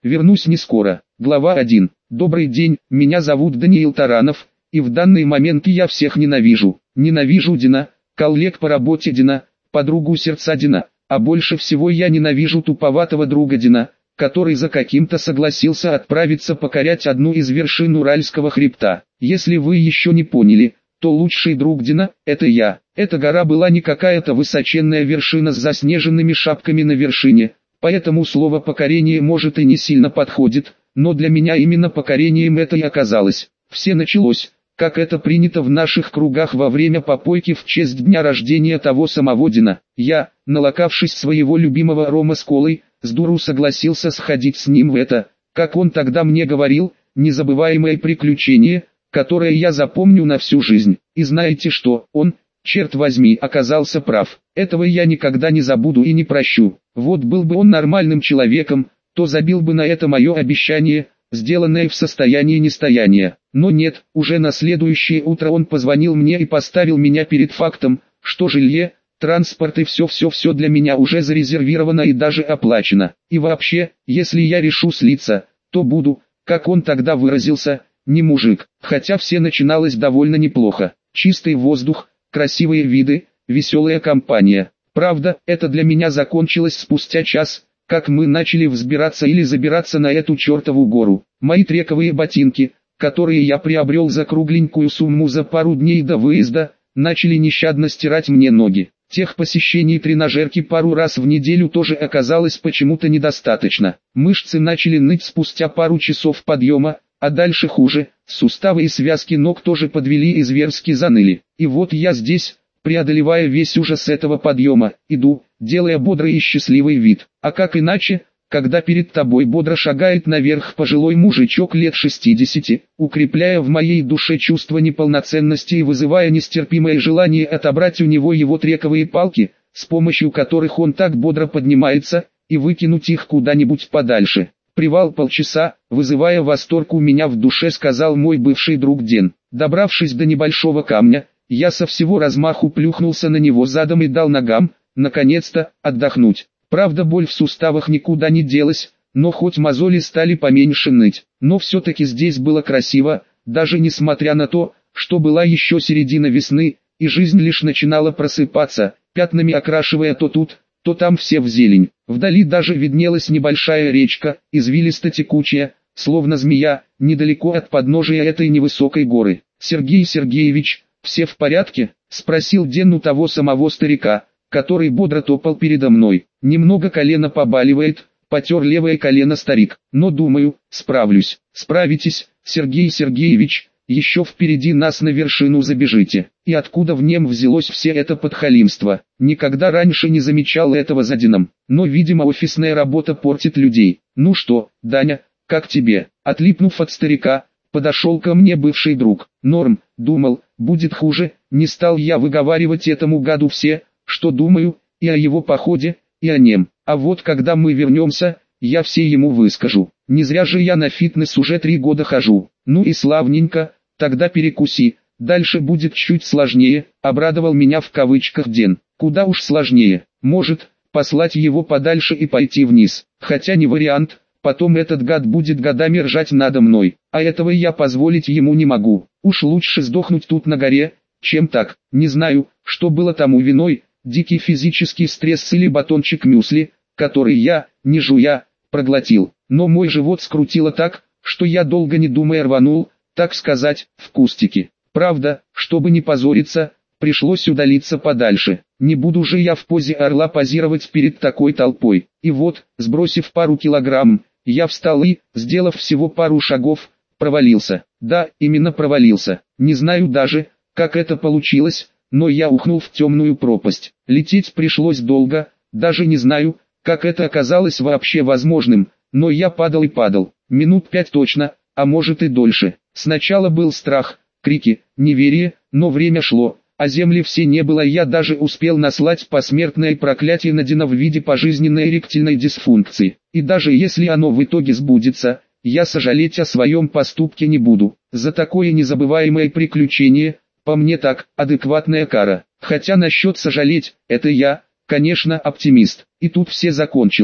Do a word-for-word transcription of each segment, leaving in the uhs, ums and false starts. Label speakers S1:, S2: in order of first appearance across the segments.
S1: вернусь не скоро. Глава один. Добрый день, меня зовут Даниил Таранов, и в данный момент я всех ненавижу. Ненавижу Дина, коллег по работе Дина, подругу сердца Дина, а больше всего я ненавижу туповатого друга Дина, который за каким-то согласился отправиться покорять одну из вершин Уральского хребта. Если вы еще не поняли, то лучший друг Дина – это я. Эта гора была не какая-то высоченная вершина с заснеженными шапками на вершине, поэтому слово «покорение» может и не сильно подходит, но для меня именно покорением это и оказалось. Все началось, как это принято в наших кругах во время попойки в честь дня рождения того самого Дина. Я, налокавшись своего любимого рома с колой, с дуру согласился сходить с ним в это, как он тогда мне говорил, незабываемое приключение, которое я запомню на всю жизнь. И знаете что, он, черт возьми, оказался прав. Этого я никогда не забуду и не прощу. Вот был бы он нормальным человеком, то забил бы на это мое обещание, сделанное в состоянии нестояния. Но нет, уже на следующее утро он позвонил мне и поставил меня перед фактом, что жилье, транспорт и все-все-все для меня уже зарезервировано и даже оплачено. И вообще, если я решу слиться, то буду, как он тогда выразился, не мужик. Хотя все начиналось довольно неплохо. Чистый воздух, красивые виды, веселая компания. Правда, это для меня закончилось спустя час, как мы начали взбираться или забираться на эту чертову гору. Мои трековые ботинки, которые я приобрел за кругленькую сумму за пару дней до выезда, начали нещадно стирать мне ноги. Тех посещений тренажерки пару раз в неделю тоже оказалось почему-то недостаточно. Мышцы начали ныть спустя пару часов подъема, а дальше хуже, суставы и связки ног тоже подвели и зверски заныли. И вот я здесь, преодолевая весь ужас этого подъема, иду, делая бодрый и счастливый вид. А как иначе, когда перед тобой бодро шагает наверх пожилой мужичок лет шестидесяти, укрепляя в моей душе чувство неполноценности и вызывая нестерпимое желание отобрать у него его трековые палки, с помощью которых он так бодро поднимается, и выкинуть их куда-нибудь подальше. Привал полчаса, вызывая восторг у меня в душе, сказал мой бывший друг Ден. Добравшись до небольшого камня, я со всего размаху плюхнулся на него задом и дал ногам, наконец-то, отдохнуть. Правда, боль в суставах никуда не делась, но хоть мозоли стали поменьше ныть. Но все-таки здесь было красиво, даже несмотря на то, что была еще середина весны, и жизнь лишь начинала просыпаться, пятнами окрашивая то тут, то там все в зелень. Вдали даже виднелась небольшая речка, извилисто-текучая, словно змея, недалеко от подножия этой невысокой горы. «Сергей Сергеевич, все в порядке?» — спросил Ден у того самого старика, который бодро топал передо мной. «Немного колено побаливает», — потер левое колено старик, «но думаю, справлюсь». «Справитесь, Сергей Сергеевич, еще впереди нас на вершину забежите». И откуда в нем взялось все это подхалимство? Никогда раньше не замечал этого за Дином, но, видимо, офисная работа портит людей. «Ну что, Даня, как тебе?» Отлипнув от старика, подошел ко мне бывший друг. «Норм, думал, будет хуже». Не стал я выговаривать этому гаду все, что думаю, и о его походе, и о нем. А вот когда мы вернемся, я все ему выскажу. Не зря же я на фитнес уже три года хожу. Ну и славненько, тогда перекуси, дальше будет чуть сложнее, обрадовал меня в кавычках Ден. Куда уж сложнее, может, послать его подальше и пойти вниз. Хотя не вариант, потом этот гад будет годами ржать надо мной, а этого я позволить ему не могу. Уж лучше сдохнуть тут на горе, чем так. Не знаю, что было тому виной, дикий физический стресс или батончик мюсли, который я, не жуя, проглотил. Но мой живот скрутило так, что я долго не думая рванул, так сказать, в кустики. Правда, чтобы не позориться, пришлось удалиться подальше. Не буду же я в позе орла позировать перед такой толпой. И вот, сбросив пару килограмм, я встал и, сделав всего пару шагов, провалился. Да, именно провалился. Не знаю даже, как это получилось, но я ухнул в темную пропасть. Лететь пришлось долго, даже не знаю, как это оказалось вообще возможным, но я падал и падал. Минут пять точно, а может и дольше. Сначала был страх, крики, неверие, но время шло, а земли все не было. Я даже успел наслать посмертное проклятие на Дина в виде пожизненной эректильной дисфункции. И даже если оно в итоге сбудется, я сожалеть о своем поступке не буду. За такое незабываемое приключение, по мне так, адекватная кара. Хотя насчет сожалеть, это я, конечно, оптимист. И тут все закончилось.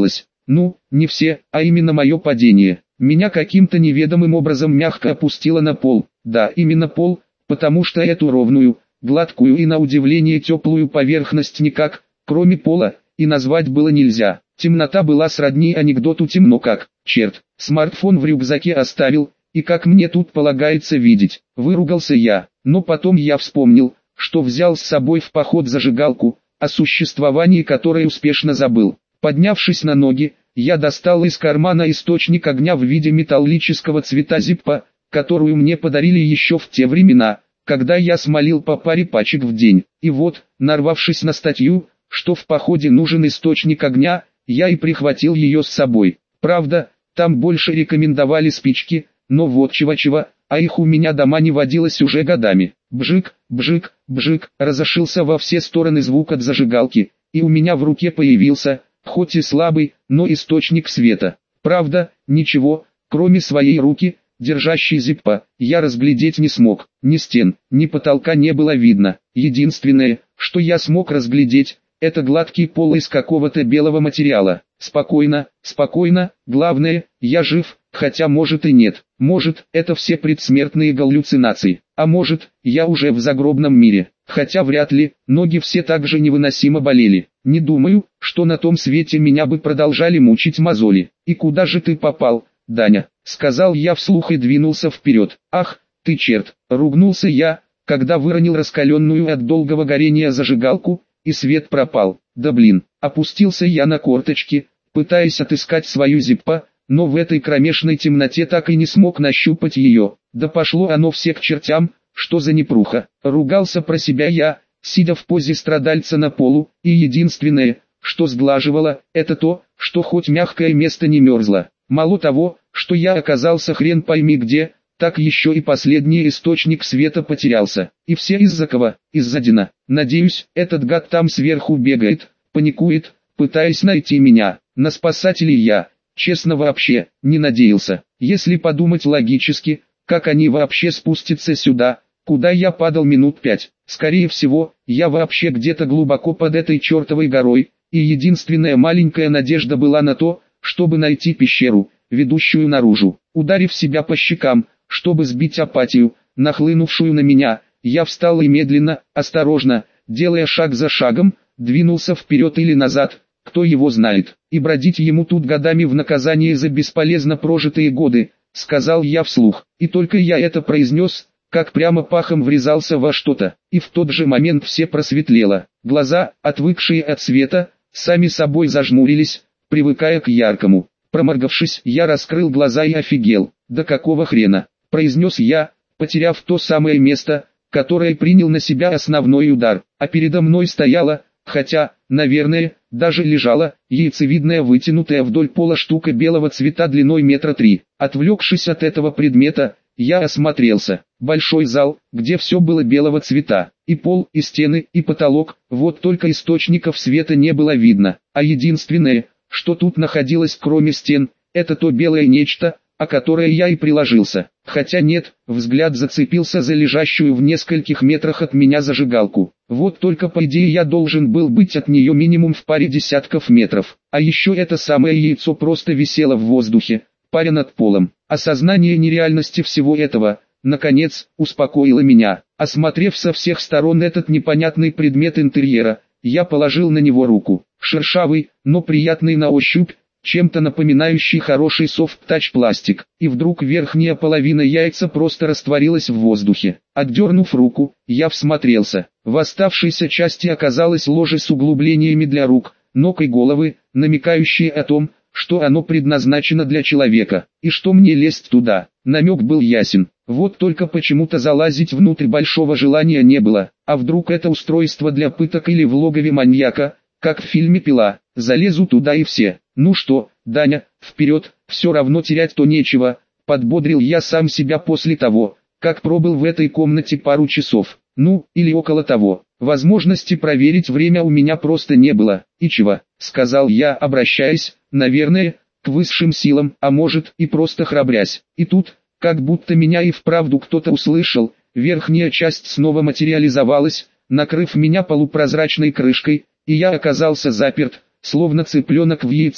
S1: Ну, не все, а именно мое падение. Меня каким-то неведомым образом мягко опустило на пол. Да, именно пол, потому что эту ровную, гладкую и на удивление теплую поверхность никак, кроме пола, и назвать было нельзя. Темнота была сродни анекдоту «темно как». Черт, смартфон в рюкзаке оставил, и как мне тут полагается видеть. Выругался я, но потом я вспомнил, что взял с собой в поход зажигалку, о существовании которой успешно забыл. Поднявшись на ноги, я достал из кармана источник огня в виде металлического цвета зиппа, которую мне подарили еще в те времена, когда я смолил по паре пачек в день. И вот, нарвавшись на статью, что в походе нужен источник огня, я и прихватил ее с собой. Правда, там больше рекомендовали спички, но вот чего-чего, а их у меня дома не водилось уже годами. Бжик, бжик, бжик, разошелся во все стороны звук от зажигалки, и у меня в руке появился, хоть и слабый, но источник света. Правда, ничего, кроме своей руки, держащей зиппа, я разглядеть не смог. Ни стен, ни потолка не было видно. Единственное, что я смог разглядеть, это гладкий пол из какого-то белого материала. Спокойно, спокойно, главное, я жив, хотя может и нет. Может, это все предсмертные галлюцинации. А может, я уже в загробном мире. Хотя вряд ли, ноги все так же невыносимо болели. Не думаю, что на том свете меня бы продолжали мучить мозоли. «И куда же ты попал, Даня?» — сказал я вслух и двинулся вперед. «Ах, ты черт!» — ругнулся я, когда выронил раскаленную от долгого горения зажигалку, и свет пропал. Да блин, опустился я на корточки, пытаясь отыскать свою зиппа, но в этой кромешной темноте так и не смог нащупать ее. Да пошло оно все к чертям, что за непруха. Ругался про себя я, сидя в позе страдальца на полу, и единственное, что сглаживало, это то, что хоть мягкое место не мерзло. Мало того, что я оказался хрен пойми где, так еще и последний источник света потерялся. И все из-за кого? Из-за Дина. Надеюсь, этот гад там сверху бегает, паникует, пытаясь найти меня. На спасателей я, честно, вообще не надеялся. Если подумать логически, как они вообще спустятся сюда, куда я падал минут пять? Скорее всего, я вообще где-то глубоко под этой чертовой горой, и единственная маленькая надежда была на то, чтобы найти пещеру, ведущую наружу. Ударив себя по щекам, чтобы сбить апатию, нахлынувшую на меня, я встал и медленно, осторожно, делая шаг за шагом, двинулся вперед или назад, кто его знает, и бродить ему тут годами в наказание за бесполезно прожитые годы, сказал я вслух, и только я это произнес, как прямо пахом врезался во что-то, и в тот же момент все просветлело, глаза, отвыкшие от света, сами собой зажмурились, привыкая к яркому. Проморгавшись, я раскрыл глаза и офигел. «Да какого хрена?» — произнес я, потеряв то самое место, которое принял на себя основной удар, а передо мной стояла, хотя, наверное, даже лежала, яйцевидная вытянутая вдоль пола штука белого цвета длиной метра три. Отвлекшись от этого предмета, я осмотрелся. Большой зал, где все было белого цвета, и пол, и стены, и потолок, вот только источников света не было видно, а единственное, что тут находилось кроме стен, это то белое нечто, о которое я и приложился. Хотя нет, взгляд зацепился за лежащую в нескольких метрах от меня зажигалку. Вот только по идее я должен был быть от нее минимум в паре десятков метров. А еще это самое яйцо просто висело в воздухе, паря над полом. Осознание нереальности всего этого, наконец, успокоило меня. Осмотрев со всех сторон этот непонятный предмет интерьера, я положил на него руку. Шершавый, но приятный на ощупь, чем-то напоминающий хороший софт-тач пластик, и вдруг верхняя половина яйца просто растворилась в воздухе. Отдернув руку, я всмотрелся. В оставшейся части оказалось ложе с углублениями для рук, ног и головы, намекающие о том, что оно предназначено для человека, и что мне лезть туда. Намек был ясен, вот только почему-то залазить внутрь большого желания не было. А вдруг это устройство для пыток или в логове маньяка, как в фильме «Пила», залезу туда и все. Ну что, Даня, вперед, все равно терять-то нечего, подбодрил я сам себя после того, как пробыл в этой комнате пару часов, ну, или около того. Возможности проверить время у меня просто не было. И чего, сказал я, обращаясь, наверное, к высшим силам, а может и просто храбрясь. И тут, как будто меня и вправду кто-то услышал, верхняя часть снова материализовалась, накрыв меня полупрозрачной крышкой, и я оказался заперт, словно цыпленок в яйце,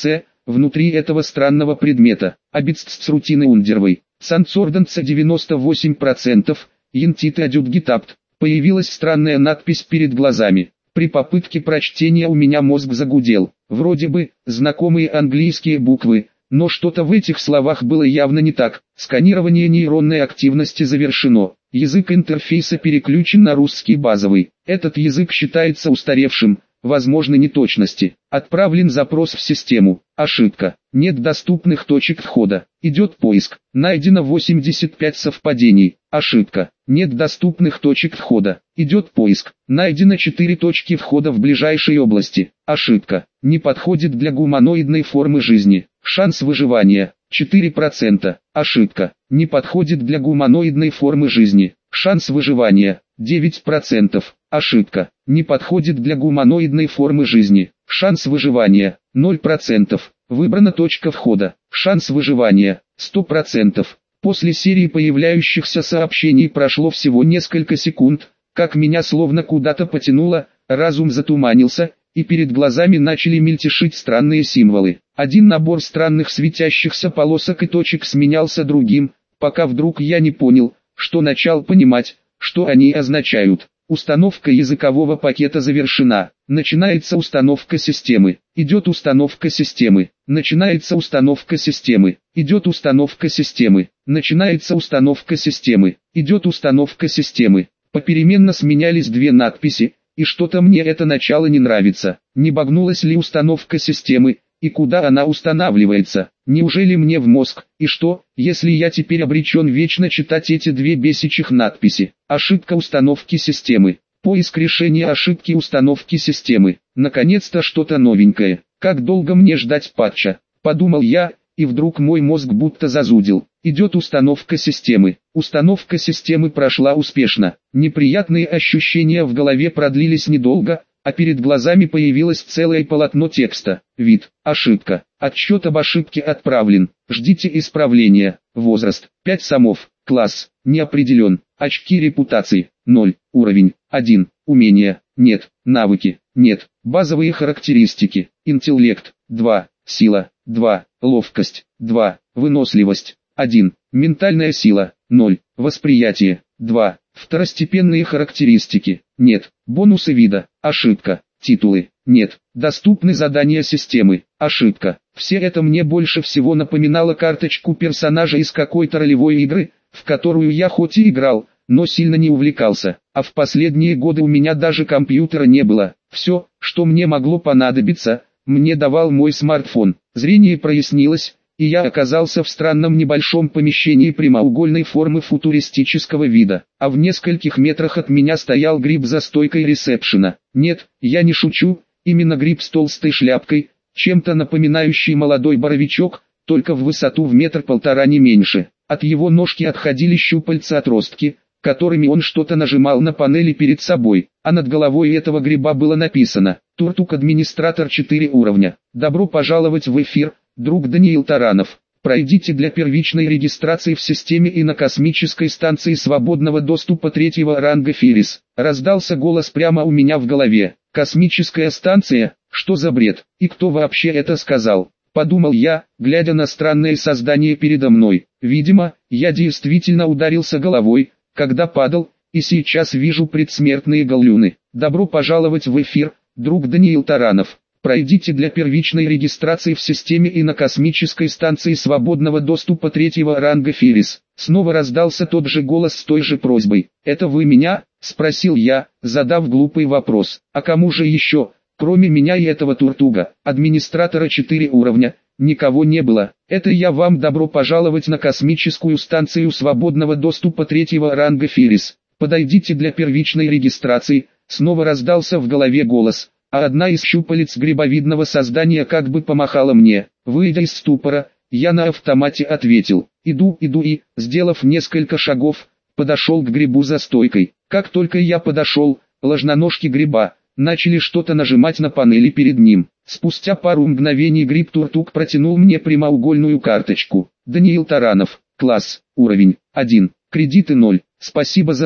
S1: внутри этого странного предмета. Обиццрутины ундервой. Санцорданца девяносто восемь процентов, янтиты адюдгитапт. Появилась странная надпись перед глазами. При попытке прочтения у меня мозг загудел. Вроде бы, знакомые английские буквы, но что-то в этих словах было явно не так. Сканирование нейронной активности завершено. Язык интерфейса переключен на русский базовый. Этот язык считается устаревшим, возможны неточности. Отправлен запрос в систему. Ошибка. Нет доступных точек входа. Идет поиск. Найдено восемьдесят пять совпадений. Ошибка. Нет доступных точек входа. Идет поиск. Найдено четыре точки входа в ближайшей области. Ошибка. Не подходит для гуманоидной формы жизни. Шанс выживания четыре процента. Ошибка. Не подходит для гуманоидной формы жизни. Шанс выживания девять процентов. Ошибка. Не подходит для гуманоидной формы жизни. Шанс выживания ноль процентов. Выбрана точка входа. Шанс выживания сто процентов. После серии появляющихся сообщений прошло всего несколько секунд, как меня словно куда-то потянуло, разум затуманился, и перед глазами начали мельтешить странные символы. Один набор странных светящихся полосок и точек сменялся другим, пока вдруг я не понял, что начал понимать, что они означают. Установка языкового пакета завершена. Начинается установка системы. Идет установка системы. Начинается установка системы. Идет установка системы. Начинается установка системы. Идет установка системы. Попеременно сменялись две надписи, и что-то мне это начало не нравится. Не багнулась ли установка системы, и куда она устанавливается? Неужели мне в мозг? И что, если я теперь обречен вечно читать эти две бесячих надписи? Ошибка установки системы. Поиск решения ошибки установки системы. Наконец-то что-то новенькое. Как долго мне ждать патча? Подумал я, и вдруг мой мозг будто зазудил. Идет установка системы. Установка системы прошла успешно. Неприятные ощущения в голове продлились недолго, а перед глазами появилось целое полотно текста. Вид. Ошибка. Отчет об ошибке отправлен. Ждите исправления. Возраст. пять сомов. Класс. Не определен. Очки репутации. ноль. Уровень. один. Умения. Нет. Навыки. Нет. Базовые характеристики. Интеллект. два. Сила. два. Ловкость. два. Выносливость. один. Ментальная сила. ноль. Восприятие. два. Второстепенные характеристики. Нет. Бонусы вида. Ошибка. Титулы. Нет. Доступны задания системы. Ошибка. Все это мне больше всего напоминало карточку персонажа из какой-то ролевой игры, в которую я хоть и играл, но сильно не увлекался. А в последние годы у меня даже компьютера не было. Все, что мне могло понадобиться, мне давал мой смартфон. Зрение прояснилось, и я оказался в странном небольшом помещении прямоугольной формы футуристического вида, а в нескольких метрах от меня стоял гриб за стойкой ресепшена. Нет, я не шучу, именно гриб с толстой шляпкой, чем-то напоминающий молодой боровичок, только в высоту в метр-полтора не меньше. От его ножки отходили щупальца-отростки, которыми он что-то нажимал на панели перед собой, а над головой этого гриба было написано «Туртук-администратор четыре уровня. Добро пожаловать в эфир, друг Даниил Таранов. Пройдите для первичной регистрации в системе и на космической станции свободного доступа третьего ранга Фирис». Раздался голос прямо у меня в голове. «Космическая станция? Что за бред? И кто вообще это сказал?» Подумал я, глядя на странное создание передо мной. Видимо, я действительно ударился головой, когда падал, и сейчас вижу предсмертные галлюны. «Добро пожаловать в эфир, друг Даниил Таранов. Пройдите для первичной регистрации в системе и на космической станции свободного доступа третьего ранга Фирис». Снова раздался тот же голос с той же просьбой. «Это вы меня?» – спросил я, задав глупый вопрос. «А кому же еще, кроме меня и этого туртуга, администратора четыре уровня, никого не было? Это я вам добро пожаловать на космическую станцию свободного доступа третьего ранга Фирис. Подойдите для первичной регистрации». Снова раздался в голове голос, а одна из щупалец грибовидного создания как бы помахала мне. Выйдя из ступора, я на автомате ответил: «Иду, иду» и, сделав несколько шагов, подошел к грибу за стойкой. Как только я подошел, ложноножки гриба начали что-то нажимать на панели перед ним. Спустя пару мгновений гриб-туртук протянул мне прямоугольную карточку. «Даниил Таранов, класс, уровень один, кредиты ноль. Спасибо за то,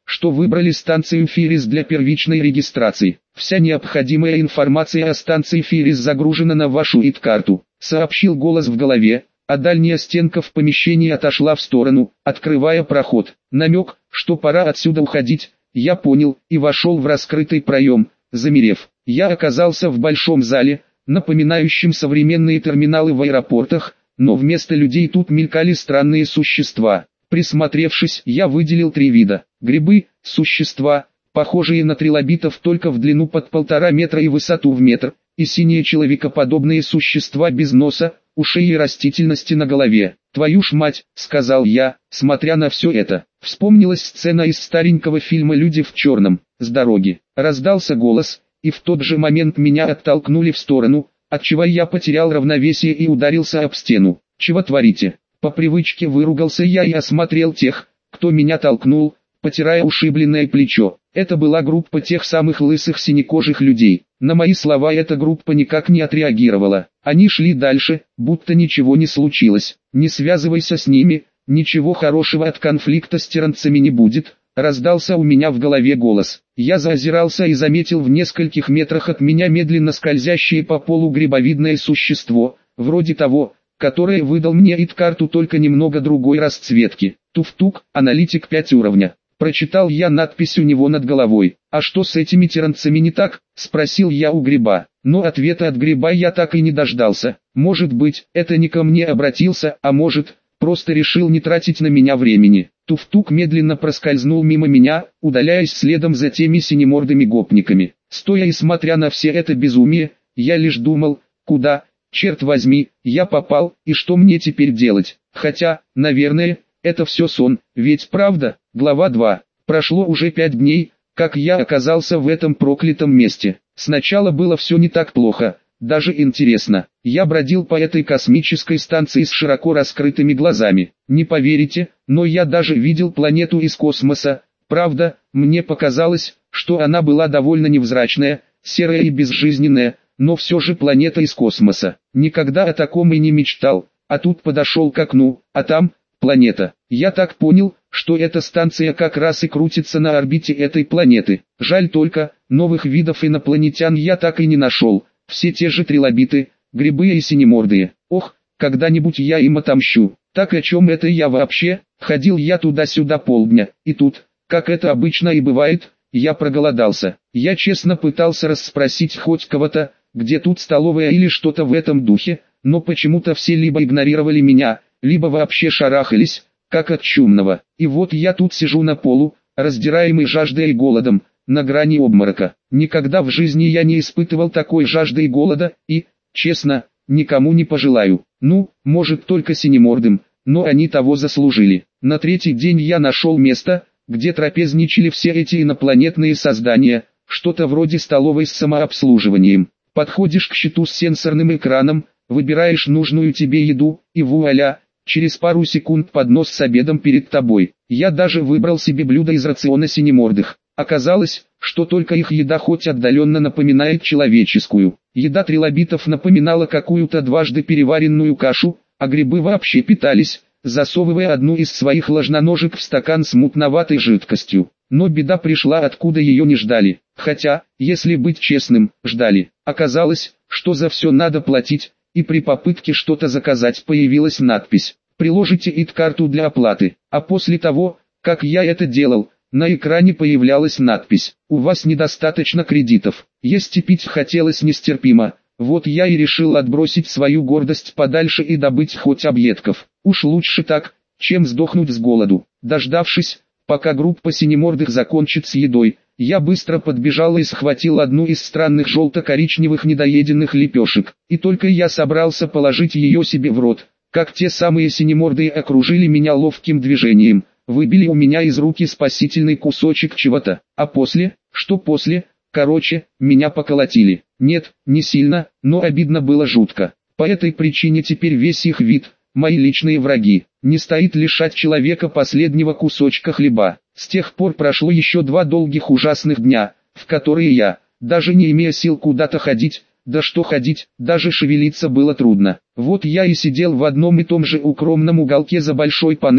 S1: что выбрали станцию Фирис для первичной регистрации. Вся необходимая информация о станции Фирис загружена на вашу ай ди-карту, сообщил голос в голове, а дальняя стенка в помещении отошла в сторону, открывая проход. Намек, что пора отсюда уходить, я понял и вошел в раскрытый проем, замерев. Я оказался в большом зале, напоминающем современные терминалы в аэропортах, но вместо людей тут мелькали странные существа. Присмотревшись, я выделил три вида. Грибы, существа, похожие на трилобитов только в длину под полтора метра и высоту в метр, и синие человекоподобные существа без носа, ушей и растительности на голове. «Твою ж мать», — сказал я, смотря на все это. Вспомнилась сцена из старенького фильма «Люди в черном». С дороги раздался голос, и в тот же момент меня оттолкнули в сторону, отчего я потерял равновесие и ударился об стену. «Чего творите?» По привычке выругался я и осмотрел тех, кто меня толкнул, потирая ушибленное плечо. Это была группа тех самых лысых синекожих людей. На мои слова эта группа никак не отреагировала. Они шли дальше, будто ничего не случилось. «Не связывайся с ними, ничего хорошего от конфликта с тиранцами не будет», раздался у меня в голове голос. Я заозирался и заметил в нескольких метрах от меня медленно скользящее по полу грибовидное существо, вроде того, которое выдал мне ай ди-карту, только немного другой расцветки. «Туфтук, аналитик пять уровня». Прочитал я надпись у него над головой. «А что с этими тиранцами не так?» — спросил я у гриба. Но ответа от гриба я так и не дождался. Может быть, это не ко мне обратился, а может, просто решил не тратить на меня времени. Туфтук медленно проскользнул мимо меня, удаляясь следом за теми синемордыми гопниками. Стоя и смотря на все это безумие, я лишь думал, куда, черт возьми, я попал, и что мне теперь делать? Хотя, наверное, это все сон, ведь правда? Глава два. Прошло уже пять дней, как я оказался в этом проклятом месте. Сначала было все не так плохо, даже интересно. Я бродил по этой космической станции с широко раскрытыми глазами. Не поверите, но я даже видел планету из космоса. Правда, мне показалось, что она была довольно невзрачная, серая и безжизненная, но все же планета из космоса. Никогда о таком и не мечтал, а тут подошел к окну, а там планета. Я так понял, что эта станция как раз и крутится на орбите этой планеты. Жаль только, новых видов инопланетян я так и не нашел. Все те же трилобиты, грибы и синемордые. Ох, когда-нибудь я им отомщу. Так о чем это я вообще? Ходил я туда-сюда полдня, и тут, как это обычно и бывает, я проголодался. Я честно пытался расспросить хоть кого-то, где тут столовая или что-то в этом духе, но почему-то все либо игнорировали меня, либо вообще шарахались, как от чумного. И вот я тут сижу на полу, раздираемый жаждой и голодом, на грани обморока. Никогда в жизни я не испытывал такой жажды и голода, и, честно, никому не пожелаю. Ну, может только синемордым, но они того заслужили. На третий день я нашел место, где трапезничали все эти инопланетные создания, что-то вроде столовой с самообслуживанием. Подходишь к щиту с сенсорным экраном, выбираешь нужную тебе еду, и вуаля, через пару секунд поднос с обедом перед тобой. Я даже выбрал себе блюдо из рациона синемордых. Оказалось, что только их еда хоть отдаленно напоминает человеческую. Еда трилобитов напоминала какую-то дважды переваренную кашу, а грибы вообще питались, засовывая одну из своих ложноножек в стакан с мутноватой жидкостью. Но беда пришла, откуда ее не ждали. Хотя, если быть честным, ждали. Оказалось, что за все надо платить, и при попытке что-то заказать появилась надпись «Приложите ай ди-карту для оплаты». А после того, как я это делал, на экране появлялась надпись «У вас недостаточно кредитов». Есть и пить хотелось нестерпимо. Вот я и решил отбросить свою гордость подальше и добыть хоть объедков. Уж лучше так, чем сдохнуть с голоду. Дождавшись, пока группа синемордых закончит с едой, я быстро подбежал и схватил одну из странных желто-коричневых недоеденных лепешек. И только я собрался положить ее себе в рот, как те самые синемордые окружили меня ловким движением, выбили у меня из руки спасительный кусочек чего-то. А после, что после, короче, меня поколотили. Нет, не сильно, но обидно было жутко. По этой причине теперь весь их вид, мои личные враги. Не стоит лишать человека последнего кусочка хлеба. С тех пор прошло еще два долгих ужасных дня, в которые я, даже не имея сил куда-то ходить, да что ходить, даже шевелиться было трудно. Вот я и сидел в одном и том же укромном уголке за большой панелью,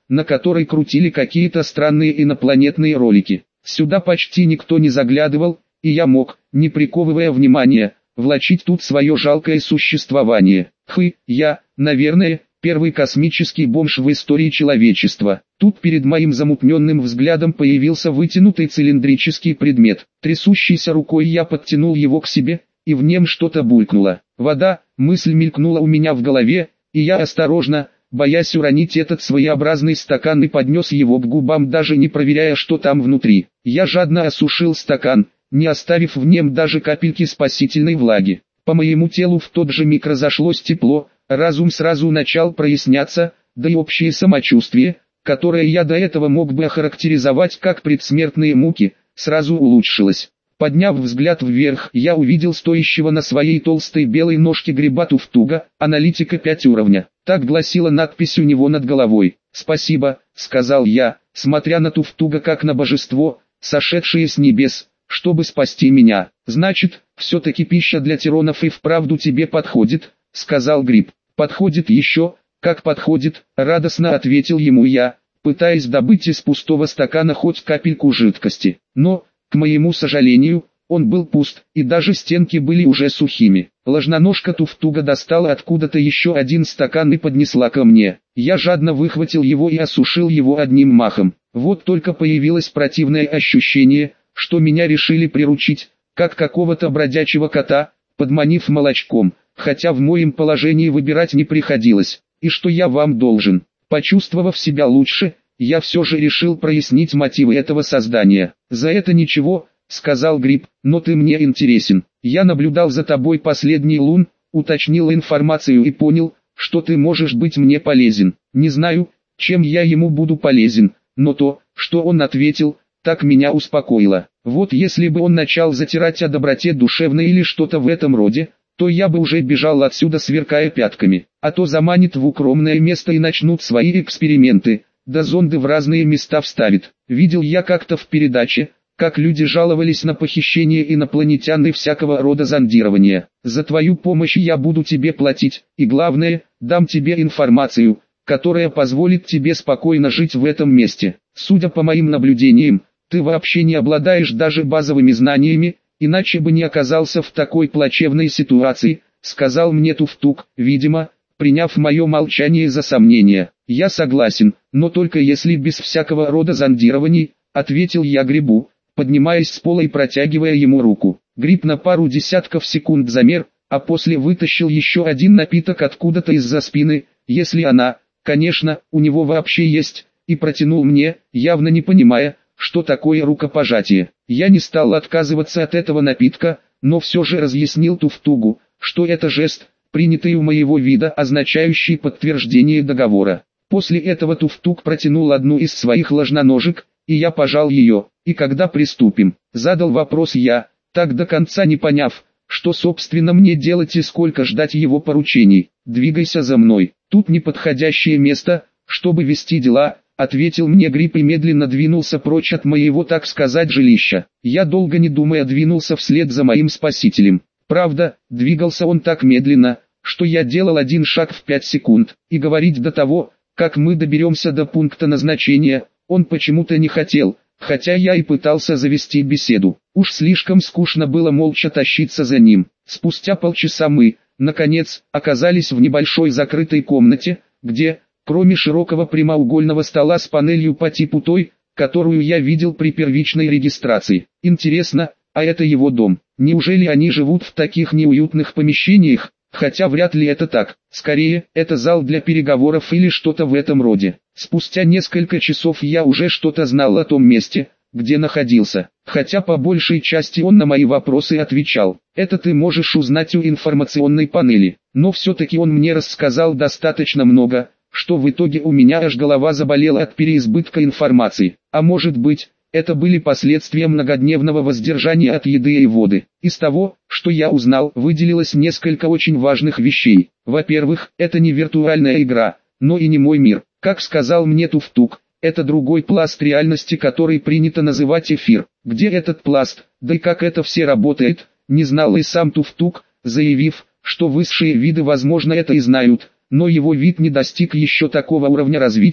S1: на которой крутили какие-то странные инопланетные ролики. Сюда почти никто не заглядывал, и я мог, не приковывая внимания, влачить тут свое жалкое существование. Хы, я, наверное, первый космический бомж в истории человечества. Тут перед моим замутненным взглядом появился вытянутый цилиндрический предмет. Трясущейся рукой я подтянул его к себе, и в нем что-то булькнуло. Вода, мысль мелькнула у меня в голове, и я осторожно, боясь уронить этот своеобразный стакан, и поднес его к губам, даже не проверяя, что там внутри. Я жадно осушил стакан, не оставив в нем даже капельки спасительной влаги. По моему телу в тот же миг разошлось тепло, разум сразу начал проясняться, да и общее самочувствие, которое я до этого мог бы охарактеризовать как предсмертные муки, сразу улучшилось. Подняв взгляд вверх, я увидел стоящего на своей толстой белой ножке гриба Туфтуга, аналитика пять уровня. Так гласила надпись у него над головой. «Спасибо», — сказал я, смотря на Туфтуга как на божество, сошедшее с небес, чтобы спасти меня. «Значит, все-таки пища для тиронов и вправду тебе подходит», — сказал гриб. «Подходит еще, как подходит», — радостно ответил ему я, пытаясь добыть из пустого стакана хоть капельку жидкости. Но, к моему сожалению, он был пуст, и даже стенки были уже сухими. Ложноножка Туфтуга достала откуда-то еще один стакан и поднесла ко мне. Я жадно выхватил его и осушил его одним махом. Вот только появилось противное ощущение, что меня решили приручить, как какого-то бродячего кота, подманив молочком, хотя в моем положении выбирать не приходилось. И что я вам должен? Почувствовав себя лучше, я все же решил прояснить мотивы этого создания. «За это ничего», — сказал гриб, — «но ты мне интересен. Я наблюдал за тобой последний лун, уточнил информацию и понял, что ты можешь быть мне полезен. Не знаю, чем я ему буду полезен, но то, что он ответил, так меня успокоило. Вот если бы он начал затирать о доброте душевной или что-то в этом роде, то я бы уже бежал отсюда, сверкая пятками. А то заманит в укромное место и начнут свои эксперименты, да зонды в разные места вставит. Видел я как-то в передаче, как люди жаловались на похищение инопланетян и всякого рода зондирование. За твою помощь я буду тебе платить, и главное, дам тебе информацию, которая позволит тебе спокойно жить в этом месте. Судя по моим наблюдениям, ты вообще не обладаешь даже базовыми знаниями, иначе бы не оказался в такой плачевной ситуации, сказал мне Туфтуг, видимо, приняв мое молчание за сомнение. «Я согласен, но только если без всякого рода зондирований», — ответил я грибу, поднимаясь с пола и протягивая ему руку. Гриб на пару десятков секунд замер, а после вытащил еще один напиток откуда-то из-за спины, если она, конечно, у него вообще есть, и протянул мне, явно не понимая, что такое рукопожатие. Я не стал отказываться от этого напитка, но все же разъяснил Туфтугу, что это жест, принятый у моего вида, означающий подтверждение договора. После этого Туфтуг протянул одну из своих ложноножек, и я пожал ее. «И когда приступим?» — задал вопрос я, так до конца не поняв, что собственно мне делать и сколько ждать его поручений. «Двигайся за мной, тут неподходящее место, чтобы вести дела», — ответил мне гриб и медленно двинулся прочь от моего, так сказать, жилища. Я долго не думая двинулся вслед за моим спасителем. Правда, двигался он так медленно, что я делал один шаг в пять секунд, и говорить до того, как мы доберемся до пункта назначения, он почему-то не хотел, хотя я и пытался завести беседу. Уж слишком скучно было молча тащиться за ним. Спустя полчаса мы, наконец, оказались в небольшой закрытой комнате, где, кроме широкого прямоугольного стола с панелью по типу той, которую я видел при первичной регистрации. Интересно, а это его дом? Неужели они живут в таких неуютных помещениях? Хотя вряд ли это так. Скорее, это зал для переговоров или что-то в этом роде. Спустя несколько часов я уже что-то знал о том месте, где находился. Хотя по большей части он на мои вопросы отвечал. Это ты можешь узнать у информационной панели. Но все-таки он мне рассказал достаточно много, что в итоге у меня аж голова заболела от переизбытка информации. А может быть, это были последствия многодневного воздержания от еды и воды. Из того, что я узнал, выделилось несколько очень важных вещей. Во-первых, это не виртуальная игра, но и не мой мир. Как сказал мне Туфтуг, это другой пласт реальности, который принято называть эфир. Где этот пласт, да и как это все работает, не знал и сам Туфтуг, заявив, что высшие виды возможно это и знают, но его вид не достиг еще такого уровня развития,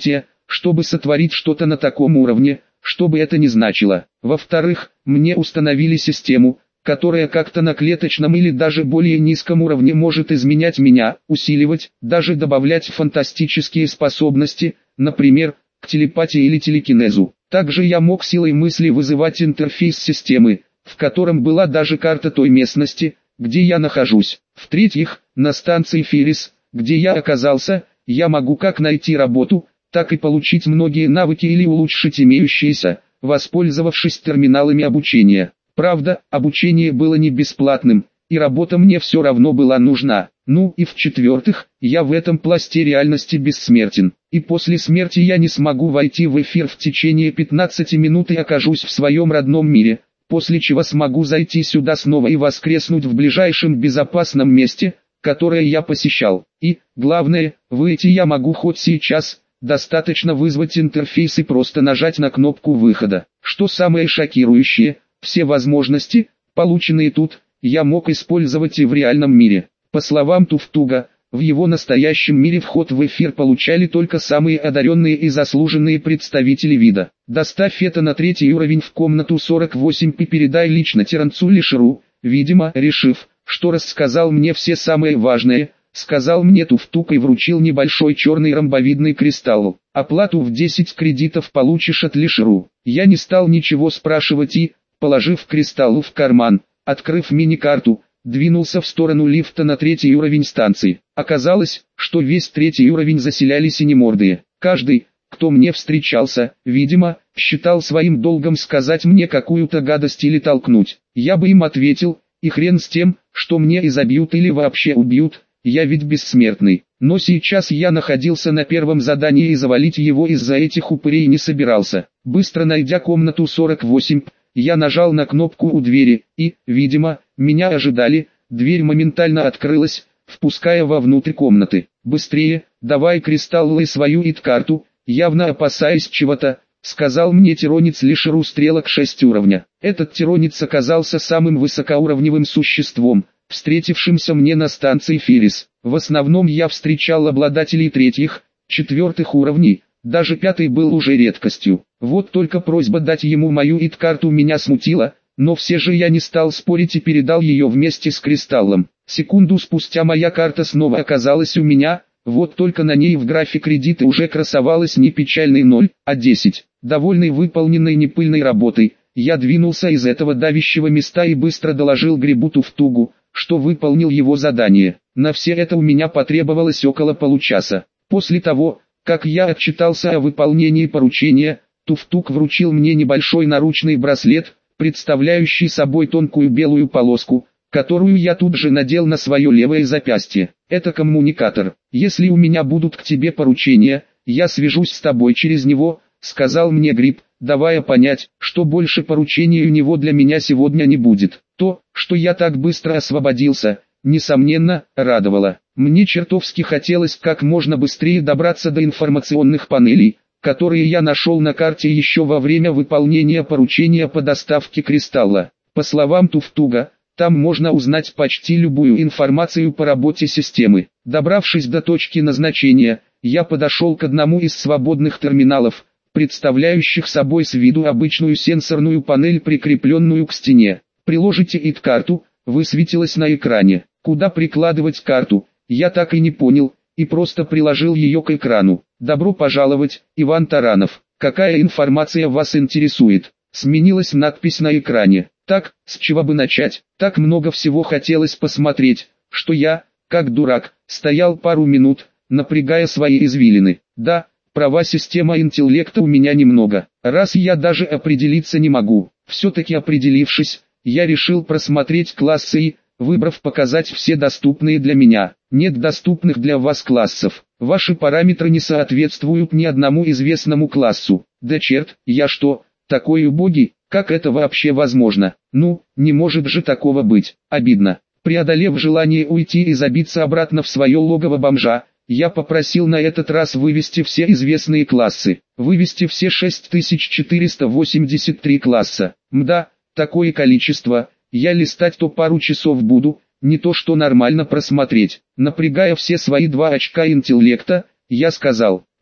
S1: чтобы сотворить что-то на таком уровне, что бы это ни значило. Во-вторых, мне установили систему, которая как-то на клеточном или даже более низком уровне может изменять меня, усиливать, даже добавлять фантастические способности, например, к телепатии или телекинезу. Также я мог силой мысли вызывать интерфейс системы, в котором была даже карта той местности, где я нахожусь. В-третьих, на станции Феррис, где я оказался, я могу как найти работу, так и получить многие навыки или улучшить имеющиеся, воспользовавшись терминалами обучения. Правда, обучение было не бесплатным, и работа мне все равно была нужна. Ну и в-четвертых, я в этом пласте реальности бессмертен, и после смерти я не смогу войти в эфир в течение пятнадцати минут и окажусь в своем родном мире, после чего смогу зайти сюда снова и воскреснуть в ближайшем безопасном месте, которое я посещал. И, главное, выйти я могу хоть сейчас, достаточно вызвать интерфейс и просто нажать на кнопку выхода. Что самое шокирующее, все возможности, полученные тут, я мог использовать и в реальном мире. По словам Туфтуга, в его настоящем мире вход в эфир получали только самые одаренные и заслуженные представители вида. Доставь это на третий уровень в комнату сорок восемь и передай лично Теренцу Лишеру, видимо, решив, что рассказал мне все самое важное, сказал мне Туфтуг и вручил небольшой черный ромбовидный кристалл. Оплату в десять кредитов получишь от Лишеру. Я не стал ничего спрашивать и, положив кристалл в карман, открыв мини-карту, двинулся в сторону лифта на третий уровень станции. Оказалось, что весь третий уровень заселяли синемордые. Каждый, кто мне встречался, видимо, считал своим долгом сказать мне какую-то гадость или толкнуть. Я бы им ответил, и хрен с тем, что мне изобьют или вообще убьют, я ведь бессмертный. Но сейчас я находился на первом задании и завалить его из-за этих упырей не собирался. Быстро найдя комнату сорок восемь, я нажал на кнопку у двери, и, видимо, меня ожидали, дверь моментально открылась, впуская вовнутрь комнаты. «Быстрее, давай кристаллы свою ит-карту», явно опасаясь чего-то, сказал мне тиронец Лишеру стрелок шесть уровня. Этот тиронец оказался самым высокоуровневым существом, встретившимся мне на станции Феррис. В основном я встречал обладателей третьих, четвертых уровней, даже пятый был уже редкостью. Вот только просьба дать ему мою ит-карту меня смутила, но все же я не стал спорить и передал ее вместе с кристаллом. Секунду спустя моя карта снова оказалась у меня, вот только на ней в графе кредиты уже красовалось не печальный ноль, а десять. Довольный выполненной непыльной работой, я двинулся из этого давящего места и быстро доложил Грибу Туфтугу, что выполнил его задание. На все это у меня потребовалось около получаса. После того, как я отчитался о выполнении поручения, Туфтуг вручил мне небольшой наручный браслет, представляющий собой тонкую белую полоску, которую я тут же надел на свое левое запястье. Это коммуникатор. Если у меня будут к тебе поручения, я свяжусь с тобой через него, сказал мне Гриб, давая понять, что больше поручений у него для меня сегодня не будет. То, что я так быстро освободился, несомненно, радовало. Мне чертовски хотелось как можно быстрее добраться до информационных панелей, которые я нашел на карте еще во время выполнения поручения по доставке кристалла. По словам Туфтуга, там можно узнать почти любую информацию по работе системы. Добравшись до точки назначения, я подошел к одному из свободных терминалов, представляющих собой с виду обычную сенсорную панель, прикрепленную к стене. «Приложите ит-карту», высветилось на экране. Куда прикладывать карту, я так и не понял, и просто приложил ее к экрану. «Добро пожаловать, Иван Таранов. Какая информация вас интересует?» Сменилась надпись на экране. Так, с чего бы начать? Так много всего хотелось посмотреть, что я, как дурак, стоял пару минут, напрягая свои извилины. Да, права система интеллекта у меня немного, раз я даже определиться не могу. Все-таки определившись, я решил просмотреть классы и, выбрав показать все доступные для меня. Нет доступных для вас классов. Ваши параметры не соответствуют ни одному известному классу. Да черт, я что, такой убогий? Как это вообще возможно? Ну, не может же такого быть. Обидно. Преодолев желание уйти и забиться обратно в свое логово бомжа, я попросил на этот раз вывести все известные классы. Вывести все шесть тысяч четыреста восемьдесят три класса. Мда, такое количество, я листать то пару часов буду, не то что нормально просмотреть. Напрягая все свои два очка интеллекта, я сказал: